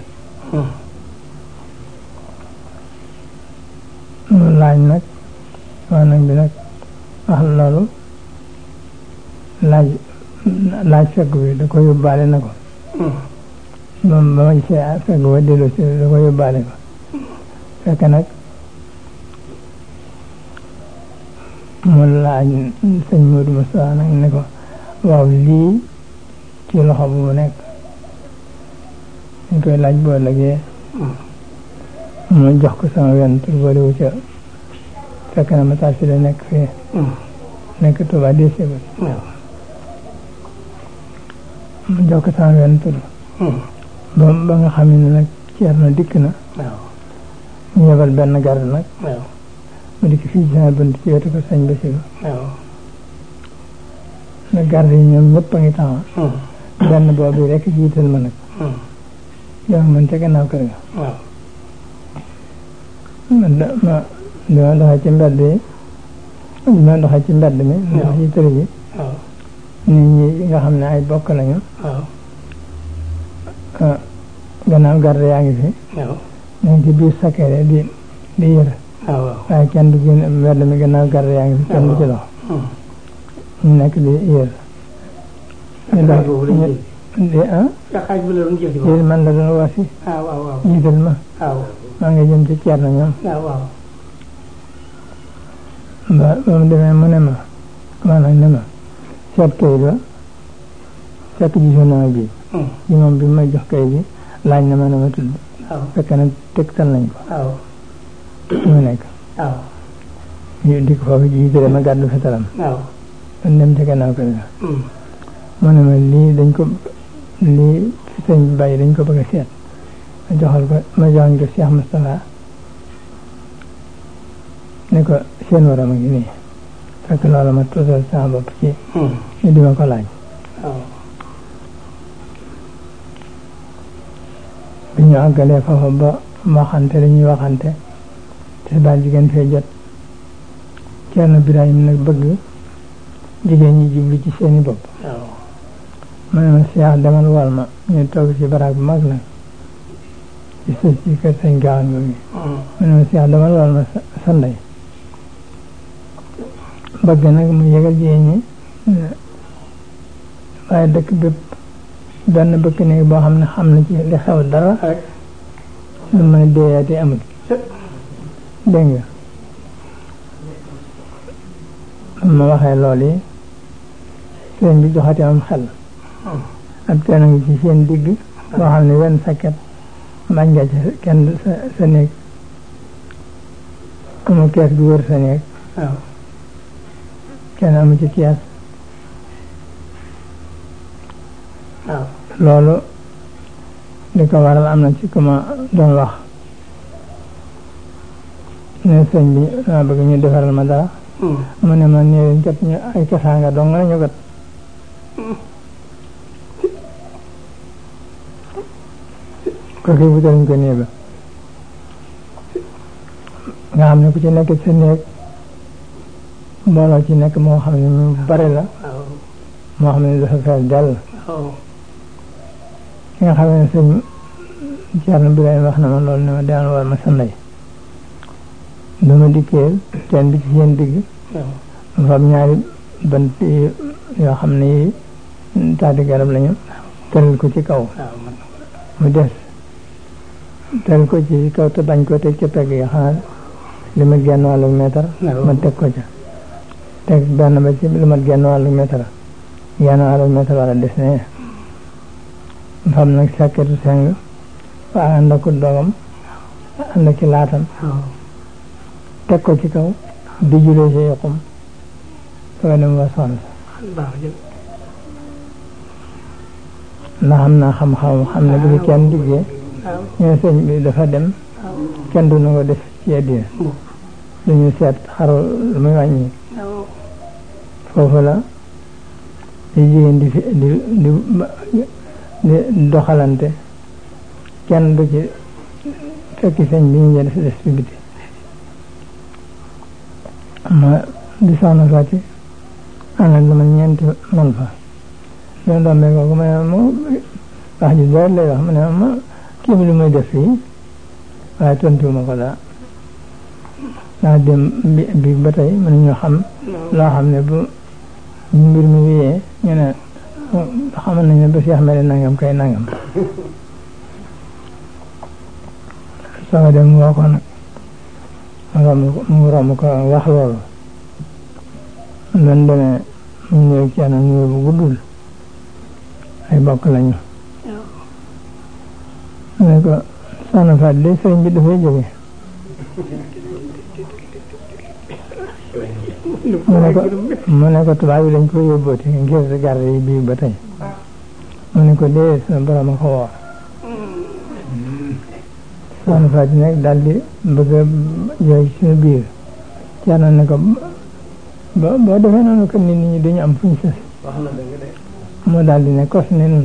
mu laaj nag maanaam bi nag wax loolu laaj laaj fekk bi da ko yóbbaale na ko moom ba ma gisee fekk ba dellu si da ko yóbbaale ko fekk nag mu laaj sëñ Modou Moussa nag ne ko waaw lii ci loxo bu mu nekk dañ koy laaj boo lëgee mu jox ko sama wenn tur booliwu ca fekk na ma taal fi la nekk fii nekk Touba dee séba mu jox ko sama wenn tur ba ba nga xam ne nag Cerno dikk na ñu yebal benn garde nag mu dikk fii ci sama bunt ci wetu ko sëñ Basiru nag garde yi ñoom ñëpp a ngi taxaw benn boobu rek jiital ma nag yow man ca gannaaw kër ga ma ma dama doxee ci mbedd yi ma doxee ci mbedd mi ma dox ci tër bi nit ñi nga xam ne ay bokk lañu gannaaw garde yaa ngi fi nekk ci biir sakkere di di yër waaye kenn du génn mbedd mi gannaaw gar yaa ngi fi kenn du ci dox ñu nekk di yër ñu dox di ah yéen man la doon wasi jiital ma maa ngi jëm ci ceer na ñoom ba ba mu demee mu ne ma maanaam ne ma seet kayit ba fekk gisoon naa bi ci moom bi ma jox kayit bi laaj na ma ne ma tudd fekk na tegtal nañ ko mu nekk ñu di ko foofu jiitale ma gàddu fetalam man dem ca gannaaw kër ga mu ne ma lii dañ ko lii fi sëñ bi bàyyi dañ ko bëgg a seet ma joxal ko ma joxañ ko Cheikh Moustapha ne ko seen waram a ngi nii fekk loola ma tuutal sama bopp ci ñu di ma ko laaj bi ñu àggalee foofa ba waxante dañuy waxante te daal jigéen fee jot Ceerno Birahim nag bëgg jigéen ñi jublu ci seeni bopp ma ne ma Cheikh demal wal ma ñu toog ci baraag bu mag la ci sëñ ci kër sëñ Gaawaan boobu ma ne ma Cheikh demal wal ma sa ndey bëgg nag mu yëgal jigéen ñi waaye dëkk bépp benn bëkk néeg boo xam ne xam na ci li xew dara lu mën a déeyaatee amul dégg nga ma waxee loolu yi sëñ bi joxati am xel ak teen a ngi ci seen digg boo xam ne wenn sakket mbañ nga ci kenn sa sa néeg amu kees gu wër sa néeg kenn amu ci kees loolu li ko waral am na ci ku ma doon wax ne sëñ bi dama bëgg ñu defaral ma dara mu ne ma néew kat ñu ay kasaanga dong nga ñu kat ko kii wutaluñ ko néeg ba nga xam ne ku ci nekk sa néeg mbooloo ci nekk moo xam ne mu bari la moo xam ne dafa fees dell ki nga xam ne sëñ Ceerno Birahim wax na ma loolu ne ma demal war ma sa ndey ba ma dikkee teen bi ci seen digg mu fab ñaari bant yoo xam ne yi taati garab lañu tëral ko ci kaw mu des tëral ko ci kaw te bañ ko teg ca pegg yi xanaa li ma genn wàllu meetar ma teg ko ca teg benn ba ci li ma genn wàllu meetar genn wàllu meetar wala des ne fam nag sàkketu seng waa ànd ak dogam ànd ak laatam teg ko ci kaw di julee si yoqum soo dem wa soxna ndax xam naa xam-xam xam ne bu ci kenn duggee ñoo sëñ bi dafa dem kenn du na ko def ci àddina dañu seet xaru lu muy wàññi foofu la di jigéen di fi di di di doxalante kenn du ci fekki sëñ bi ñu def des fi biti ma di soxna Faati ànd ak dama ñeenti man fa loolu doom bee kooku ma ne ma wax ji dara lay wax ma ne ma kii bi lu muy def fii waaye tontuwuma ko dara ndax dem bi bi ba tey mënuñu xam loo xam ne bu mbir mi wiyee ñu ne xamal nañ ne ba Cheikh mel nangam kay nangam soo dem woo ko nag mu romb ko wax loolu doon demee mu ñëw ci anam ñëw bu guddul ay bokk lañu mu ne ko soxna Faat de sëriñ bi dafay jóge mu ne ko mu ne ko tubaab yi dañ ko yóbbooti ngir garde yi bii ba tey mu ne ko dee sama borom a ko woor soxna Faati nag daal di bëgg a jooy ci suñu biir Ceerno ne ko bo boo defee noonu que nit ñi duñu am fuñ sës moo daal di ne kos ne nun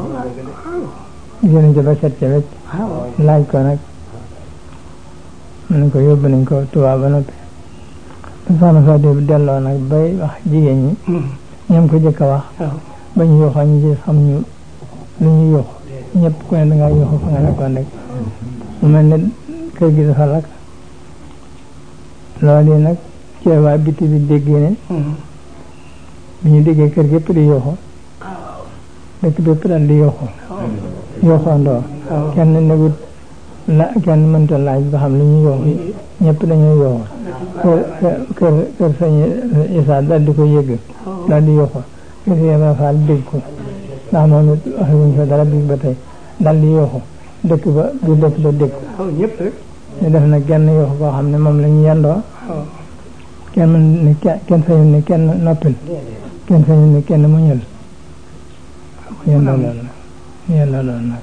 jëriñ ca ba set ca wecc laaj ko nag mu ne ko yóbbu nañ ko tubaab ba noppi soxna Faati delloo nag bay wax jigéen ñi ñoom ko jëkk a wax ba ñu yuuxoo ñu ci xam ñu lu ñu yuux ñëpp ku ne dangaa yuuxu fa nga nekkoon rek mu mel ne kër gi dafa lakk loolu yi nag ci waa biti bi déggee ne bi ñu déggee kër gépp di yooxu dëkk bépp daal di yooxu yooxoondoo kenn negut la kenn mënta laaj ba xam li ñu yooxu ñëpp dañoo yooxu kër kër kër sëñ Isaa daal di ko yëgg daal di yooxu kër Yaba Faal dégg ko ndax moom it wax wuñ fa dara bi ba tey daal di yooxu dëkk ba bi dëkk ba dégg ko ñu def nag genn yooxu koo xam ne moom la ñu yendoo kenn mën ne kenn sañu ne kenn noppil kenn sañu ne kenn muñal yendoo loolu nag yendoo loolu nag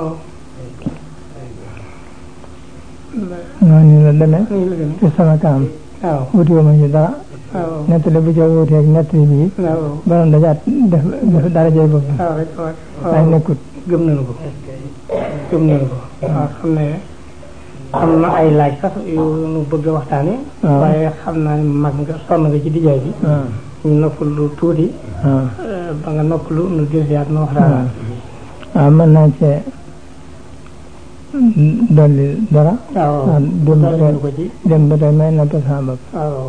noonu la demee ci sama kanam wuti ma ci dara nettali bu ca wuuteeg nettali bii borom dajaat def def dara jëy bopp waaye nekkut
gëm nañu ko gëm nañu ko waaw xam ne am na ay laaj sax yu nu bëgg a waxtaane waaye xam naa ne mag nga sonn nga ci dijaay bi ñu noppalu tuuti ba nga noppalu nu dirsiyaat nu waxtaan
waaw mën naa cee dolli dara
waaw
dem ba tey dem ba tey may natt sama bopp
waaw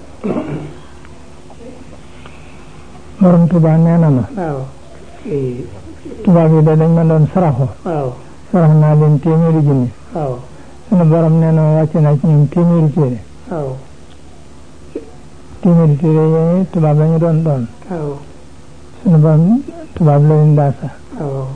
borom Tuubaa nee na ma
waaw
tubaab yi da dañ ma doon saraxu
waaw
sarax naa leen téeméeri junni
waaw
sunu borom nee na ma wàcc naa ci ñoom téeméeri téere
waaw
téeméeri téere yooyu tubaab la ñu doon doon
waaw
sunu borom tubaab la leen daa sax
waaw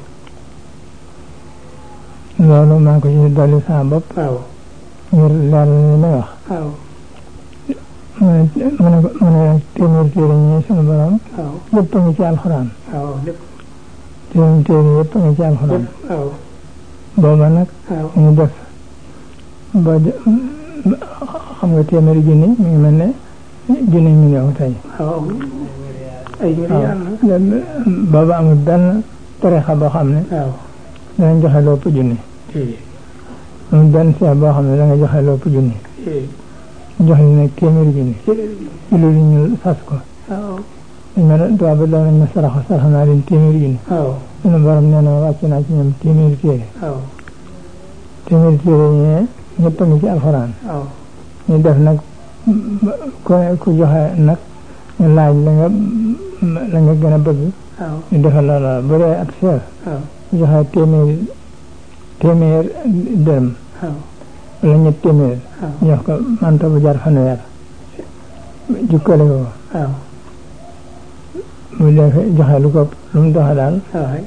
loolu maa ngi ko ci dolli sama bopp
waaw
ngir leer li may wax
waaw
mu ne mu ne mu ne téeméeri téere ñi sunu borom
waaw
yëpp a ngi ci alxuraan
waaw lépp
téeméeri téere yëpp a ngi ci alxuraan
waaw
booba nag
waaw
ñu def ba xam nga téeméeri junni mi ngi mel ne junni million tey
waaw ay million
booba amul benn tarixa boo xam ne
waaw
danañ joxe lopp junni amul benn seex boo xam ne da nga joxe lopp junni jox li nag téeméeri junni ci loolu ñu sas ko dañ ma tubaab bi doon nañ ma saraxa saraxa naa leen téeméeri junni sunu borom nee na wàcc naa ci ñoom téeméeri téere téeméeri téere ñee ñëpp a ngi ci alxuraan ñu def nag ku ku joxe nag ñu laaj la nga la nga gën a bëgg ñu defal la la bu dee ak seer ku joxe téeméeri téeméer dërëm wala ñett téeméer ñu jox ko manta bu jar fanweer jukkale ko mu def joxe lu ko lu mu doxe daal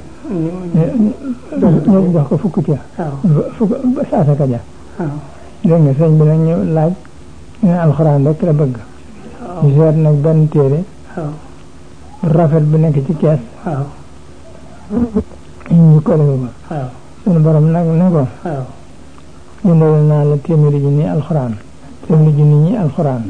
ñu jox ko fukk ca fukk saasa ka ja dégg nga sëñ bi nag ñu laaj ñu ne alxuraan rek la bëgg ñu seet nag benn téere bu rafet bu nekk ci kees ñu jukkale ko ko sunu borom nag ne ko jëndal naa la téeméeri junni alxuraan téeméeri junni ñi alxuraan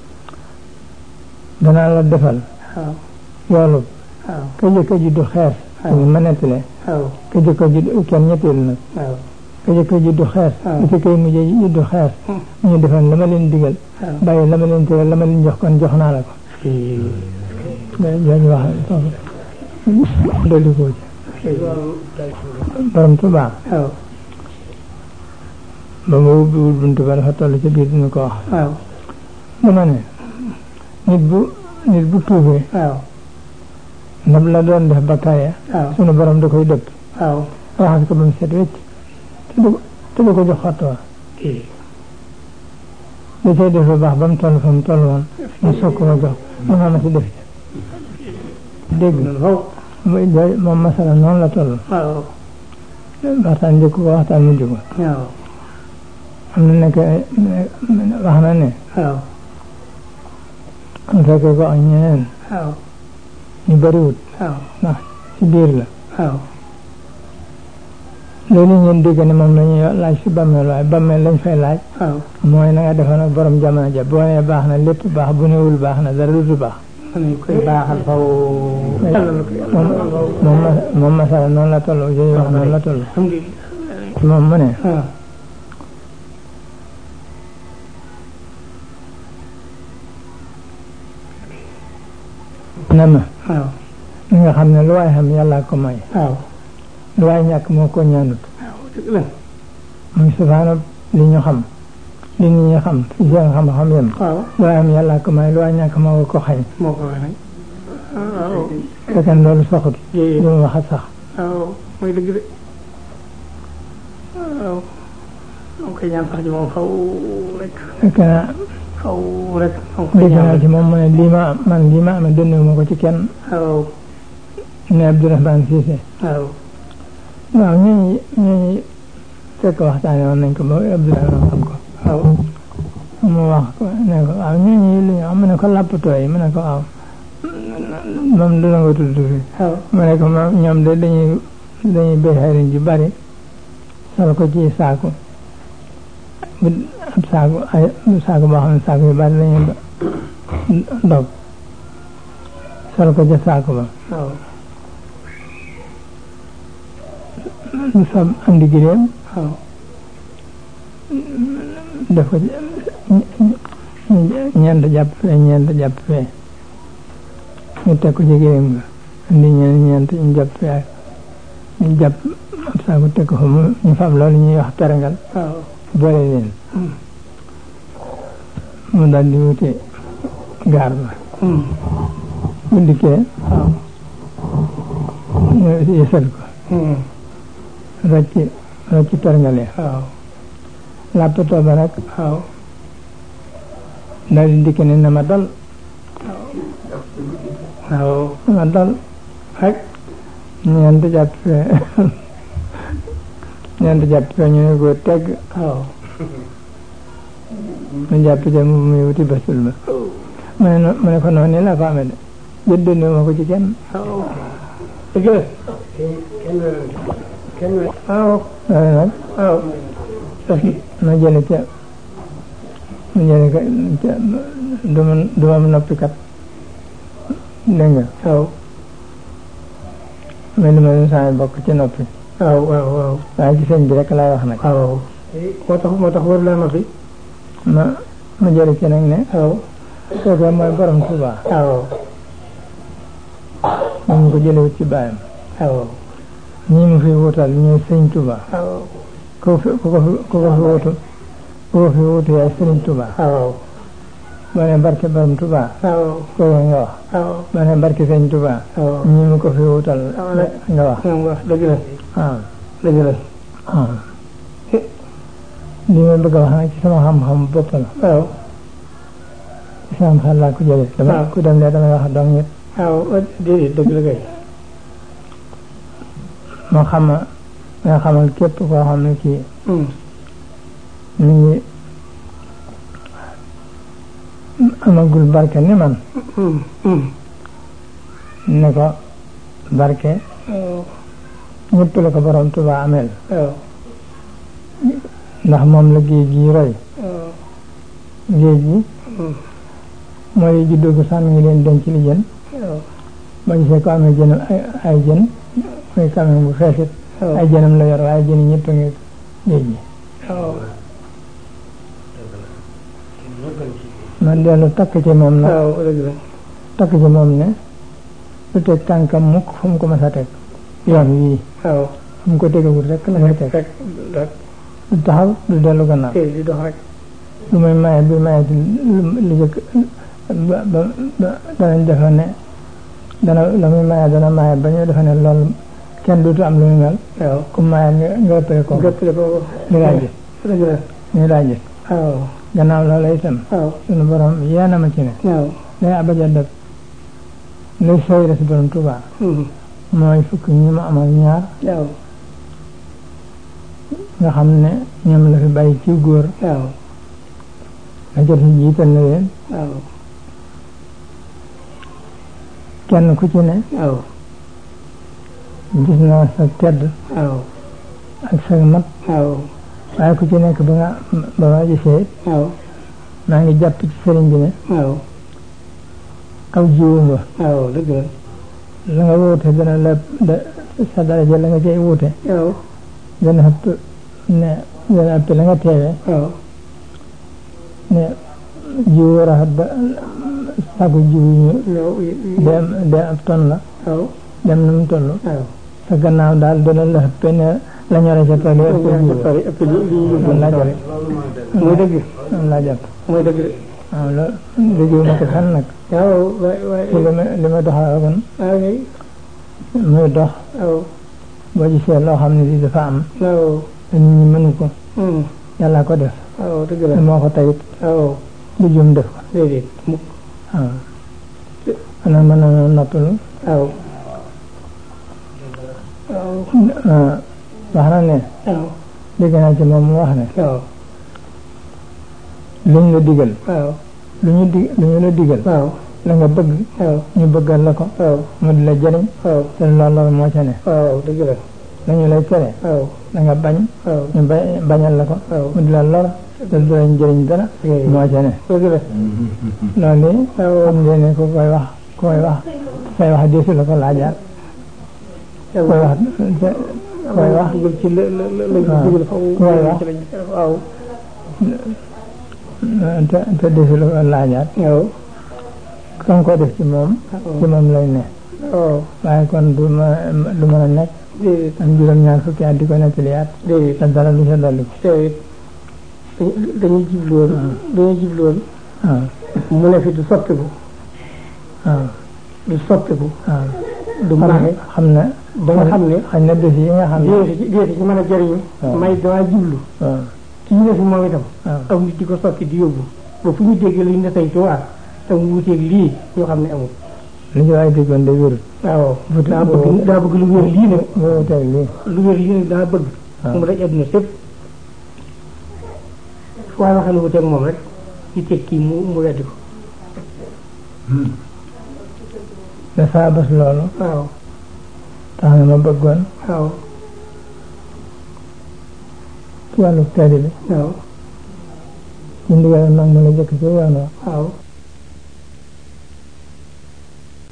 danaa la defal yoolub ka jëkk a juddu xees ñu ma nettale ka jëkk a juddu kenn ñetteelu nag ka jëkk a juddu xees ka jëkk a mujj juddu xees ñu defal la ma leen digal bàyyi la ma leen tegal la ma leen jox kon jox naa la ko jooju wax dolli ko ci borom Tuubaa ba ma ubbiwul buntu ba dafa toll ci biir dina ko wax dama ne nit bu nit bu tuubee ndab la doon def bakkaar ya sunu borom da koy dëpp raxas ko ba mu set wecc te du te du ko jox xott wa da cay def lu baax ba mu toll fa mu toll woon mu soog ko jox mu naa ma si def dégg moom masala noonu la toll waxtaan njëkk ko waxtaan mujj ko am na nekk wax na ne am fekkee ko ak ñeneen ñu bariwut ndax ci biir la loolu ngeen dégg ne moom la ñuy laaj si bàmmeel waaye bàmmeel lañ fay laaj mooy na nga defoon ak borom jamono ja boo nee baax na lépp baax bu newul baax na dara du baax
koy baaxal faw
moom moom masala noonu la toll jooju wax noonu la toll moom mu ne na ma li nga xam ne lu waay xam yàlla ko may lu waay ñàkk moo ko ñaanut muy safaanab li ñu xam li nit ñi xam fi seen xam-xam yem loo am yàlla ko may loo ñàkk moo ko xañ
moo ko xañ waaw
fekkan loolu saxut li mu wax a sax
waaw mooy dëgg de waaw moom koy ñaan sax ji moom faw rek
fekk na
faw rek
dégg naa ci moom mu ne lii ma man lii ma amee dënnu ma ko ci kenn
waaw
ne Abdourahmane Cissé
waaw
waaw ñooñu ñooñu fekk waxtaane woon nañ ko ba Abdourahmane xam ko
waaw
mu wax ko ne ko waaw ñooñu lu ñu am mu ne ko lappatoo yi mu ne ko waaw moom du la nga tudd fi mu ne ko moom ñoom de dañuy dañuy béy xarin ji bari sol ko ci saaku bu ab saaku ay saaku boo xam ne saaku yu bari dañuy dog sol ko ca saaku ba
waaw
lu sab andi gileem
waaw
def ko ñeent jàpp fee ñeent jàpp fee ñu teg ko ci gileem nga andi ñeent ñeent ñu jàpp fee ñu jàpp ab saaku teg ko fa mu ñu fab loolu ñuy wax perengal boole leen mu daal di wuti gaar ba bu dikkee ñu yësal ko rocci rocci perngale
waaw
lappatoo ba nag
waaw
daal di dikk ne na ma dal
waaw
na ma dal rek ñeent jàpp fee ñeent jàpp fee ñu ne ko tegg
waaw
mu jàpp ca mu muy wuti basul ba mu ne no mu ne ko noonu la ko amee de jëddandi ma ko ci kenn
waaw dëgg la kenn waaw
loolu nag
waaw
ma jële ca ma jële ca ca du ma du ma noppi kat dégg nga
waaw
mais li ma leen saa bokk ci noppi
waaw waaw waaw
waaye ci sëñ bi rek laay wax nag
waaw moo tax moo tax war laa noppi
ma ma jële ci nag ne
waaw
kooku mooy borom Tuuba
waaw
moom ko jëlewut ci bàyyam
waaw
ñii mu fi wutal ñooy sëñ Tuuba
waaw
ku fi ku ko fi ku ko fi wutu ku ko fi wutu yaay sëriñ Tuuba
waaw
boo ne barke borom Tuuba
waaw
kooku nga wax
waaw
boo ne barke sëñ Tuuba
waaw
ñii mu ko fi wutal nga wax
nga wax dëgg la
waaw
dëgg la
waaw li ma bëgg a wax nag ci sama xam-xam bopp la
waaw
ci sama xel laa ko jëlee dama ku dem ne damay wax dong it
waaw déedéet dëgg la kay
moo xam nga xamal képp koo xam ne kii mi ngi amagul barke ni man ne ko barke ñëpp la ko borom Tuuba ameel ndax moom la géej gi roy géej gi mooy juddoo ko sànni ngi leen denc li jën ba gisee ko amee jën ay jën muy camion bu feesit ay jënam la yor waaye jën yi ñëpp a ngi géej gi ma dellu takk ci moom nag takk ci moom ne du teg tànkam mukk fu mu ko mas a teg yoon wii fu mu ko tegagul rek la koy teg du taxaw du dellu gannaaw
di dox rek
lu muy maye bi maye lu jëkk ba ba danañ defe ne dana la muy maye dana maye ba ñu defe ne loolu kenn duutu am lu muy mel ku maye nga ëppale ko ñu daa gis ñu daa gis gannaaw loola itam sunu borom yéena ma ci ne day abaja dëpp lay sooy si borom Tuuba mooy fukk ñi ma amal ñaar nga xam ne ñoom la fi bàyyi ci góor nga jot si jiital na leen kenn ku ci ne gis naa sa tedd ak sa mat waaye ku ci nekk ba nga ba ma gisee maa ngi jàpp ci sëriñ bi ne aw jiwu nga
dëgg la
la nga wuute dana la sa daraja la nga cay wuute dana ëpp ne dana ëpp la nga teewee ne jiwu rafet ba sagu jiwu ñu dem dem ab ton la dem na mu toll sa gannaaw daal dana la ëpp ne la ñore ca tool yi ëpp
tool yi ëpp li li ñu yóbbu
laa jàpp
mooy dëgg
laa jàpp
mooy dëgg de
waaw loolu déggoo ma ko fenn nag
waaw waay waay
li ma li ma doxal kon
waaw
muy dox
waaw
boo gisee loo xam ne li dafa am
waaw
te nit ñi mënu ko yàlla ko def
waaw dëgg la
te moo ko tayit
waaw
du jum def ko
déedéet mukk
waaw xanaa mën na noppalu
waaw
waaw wax na ne
waaw
dégg naa ci moom mu wax ne
waaw
lu ñu la digal
waaw
lu ñu di lu ñu la digal
waaw
la nga bëgg
waaw
ñu bëggal la ko
waaw
mu di la jëriñ
waaw
te loolu moo ca ne
waaw dëgg la
la ñu lay tere
waaw
la nga bañ
waaw
ñu ba bañal la ko
waaw
mu di la lor te du la jëriñ dara moo ca ne
dëgg la
loolu xam ngeen ne ku koy wax ku koy wax say wax deesu la ko laajaat koy wax koy wax
dugal ci la la la dugal faw
koy wax
waaw
te te deesu la ko laajaat
waaw
kan ko def ci moom ci moom lay ne
waaw
waaye kon du ma du mën a nekk
déedéet
am juróom-ñaar fukki at di ko nettaliyaat
déedéet
te dara du ca dolli ko
déedéet dañuy jubloon dañuy jubloon
waaw
mu ne fi du soppiku
waaw
du soppiku
waaw
du maxe
xam ne
ba nga xam ne
xañ na bés yi nga xam ne
déedéet ci déedéet ci mën a jëriñu may dama jublu
waaw
ci ñu ne fi moom itam
waaw
am nit di ko soppi di yóbbu ba fu ñu déggee lu ñu ne tey ci waar te mu wuteeg lii ñoo xam ne amul
li ci waaye déggoon day wérut
waaw daa bëgg daa bëgg lu wér lii nag
nga wuteeg lii
lu wér lii nag daa bëgg mu daj adduna sépp fu waaye waxee lu wuteeg moom rek ñu teg kii mu mu weddi ko
da saa bés loolu
waaw
tax na ma bëggoon
waaw
ci wàllu tari bi
waaw
ci ndigal mag ma la jëkk ci yoon wa
waaw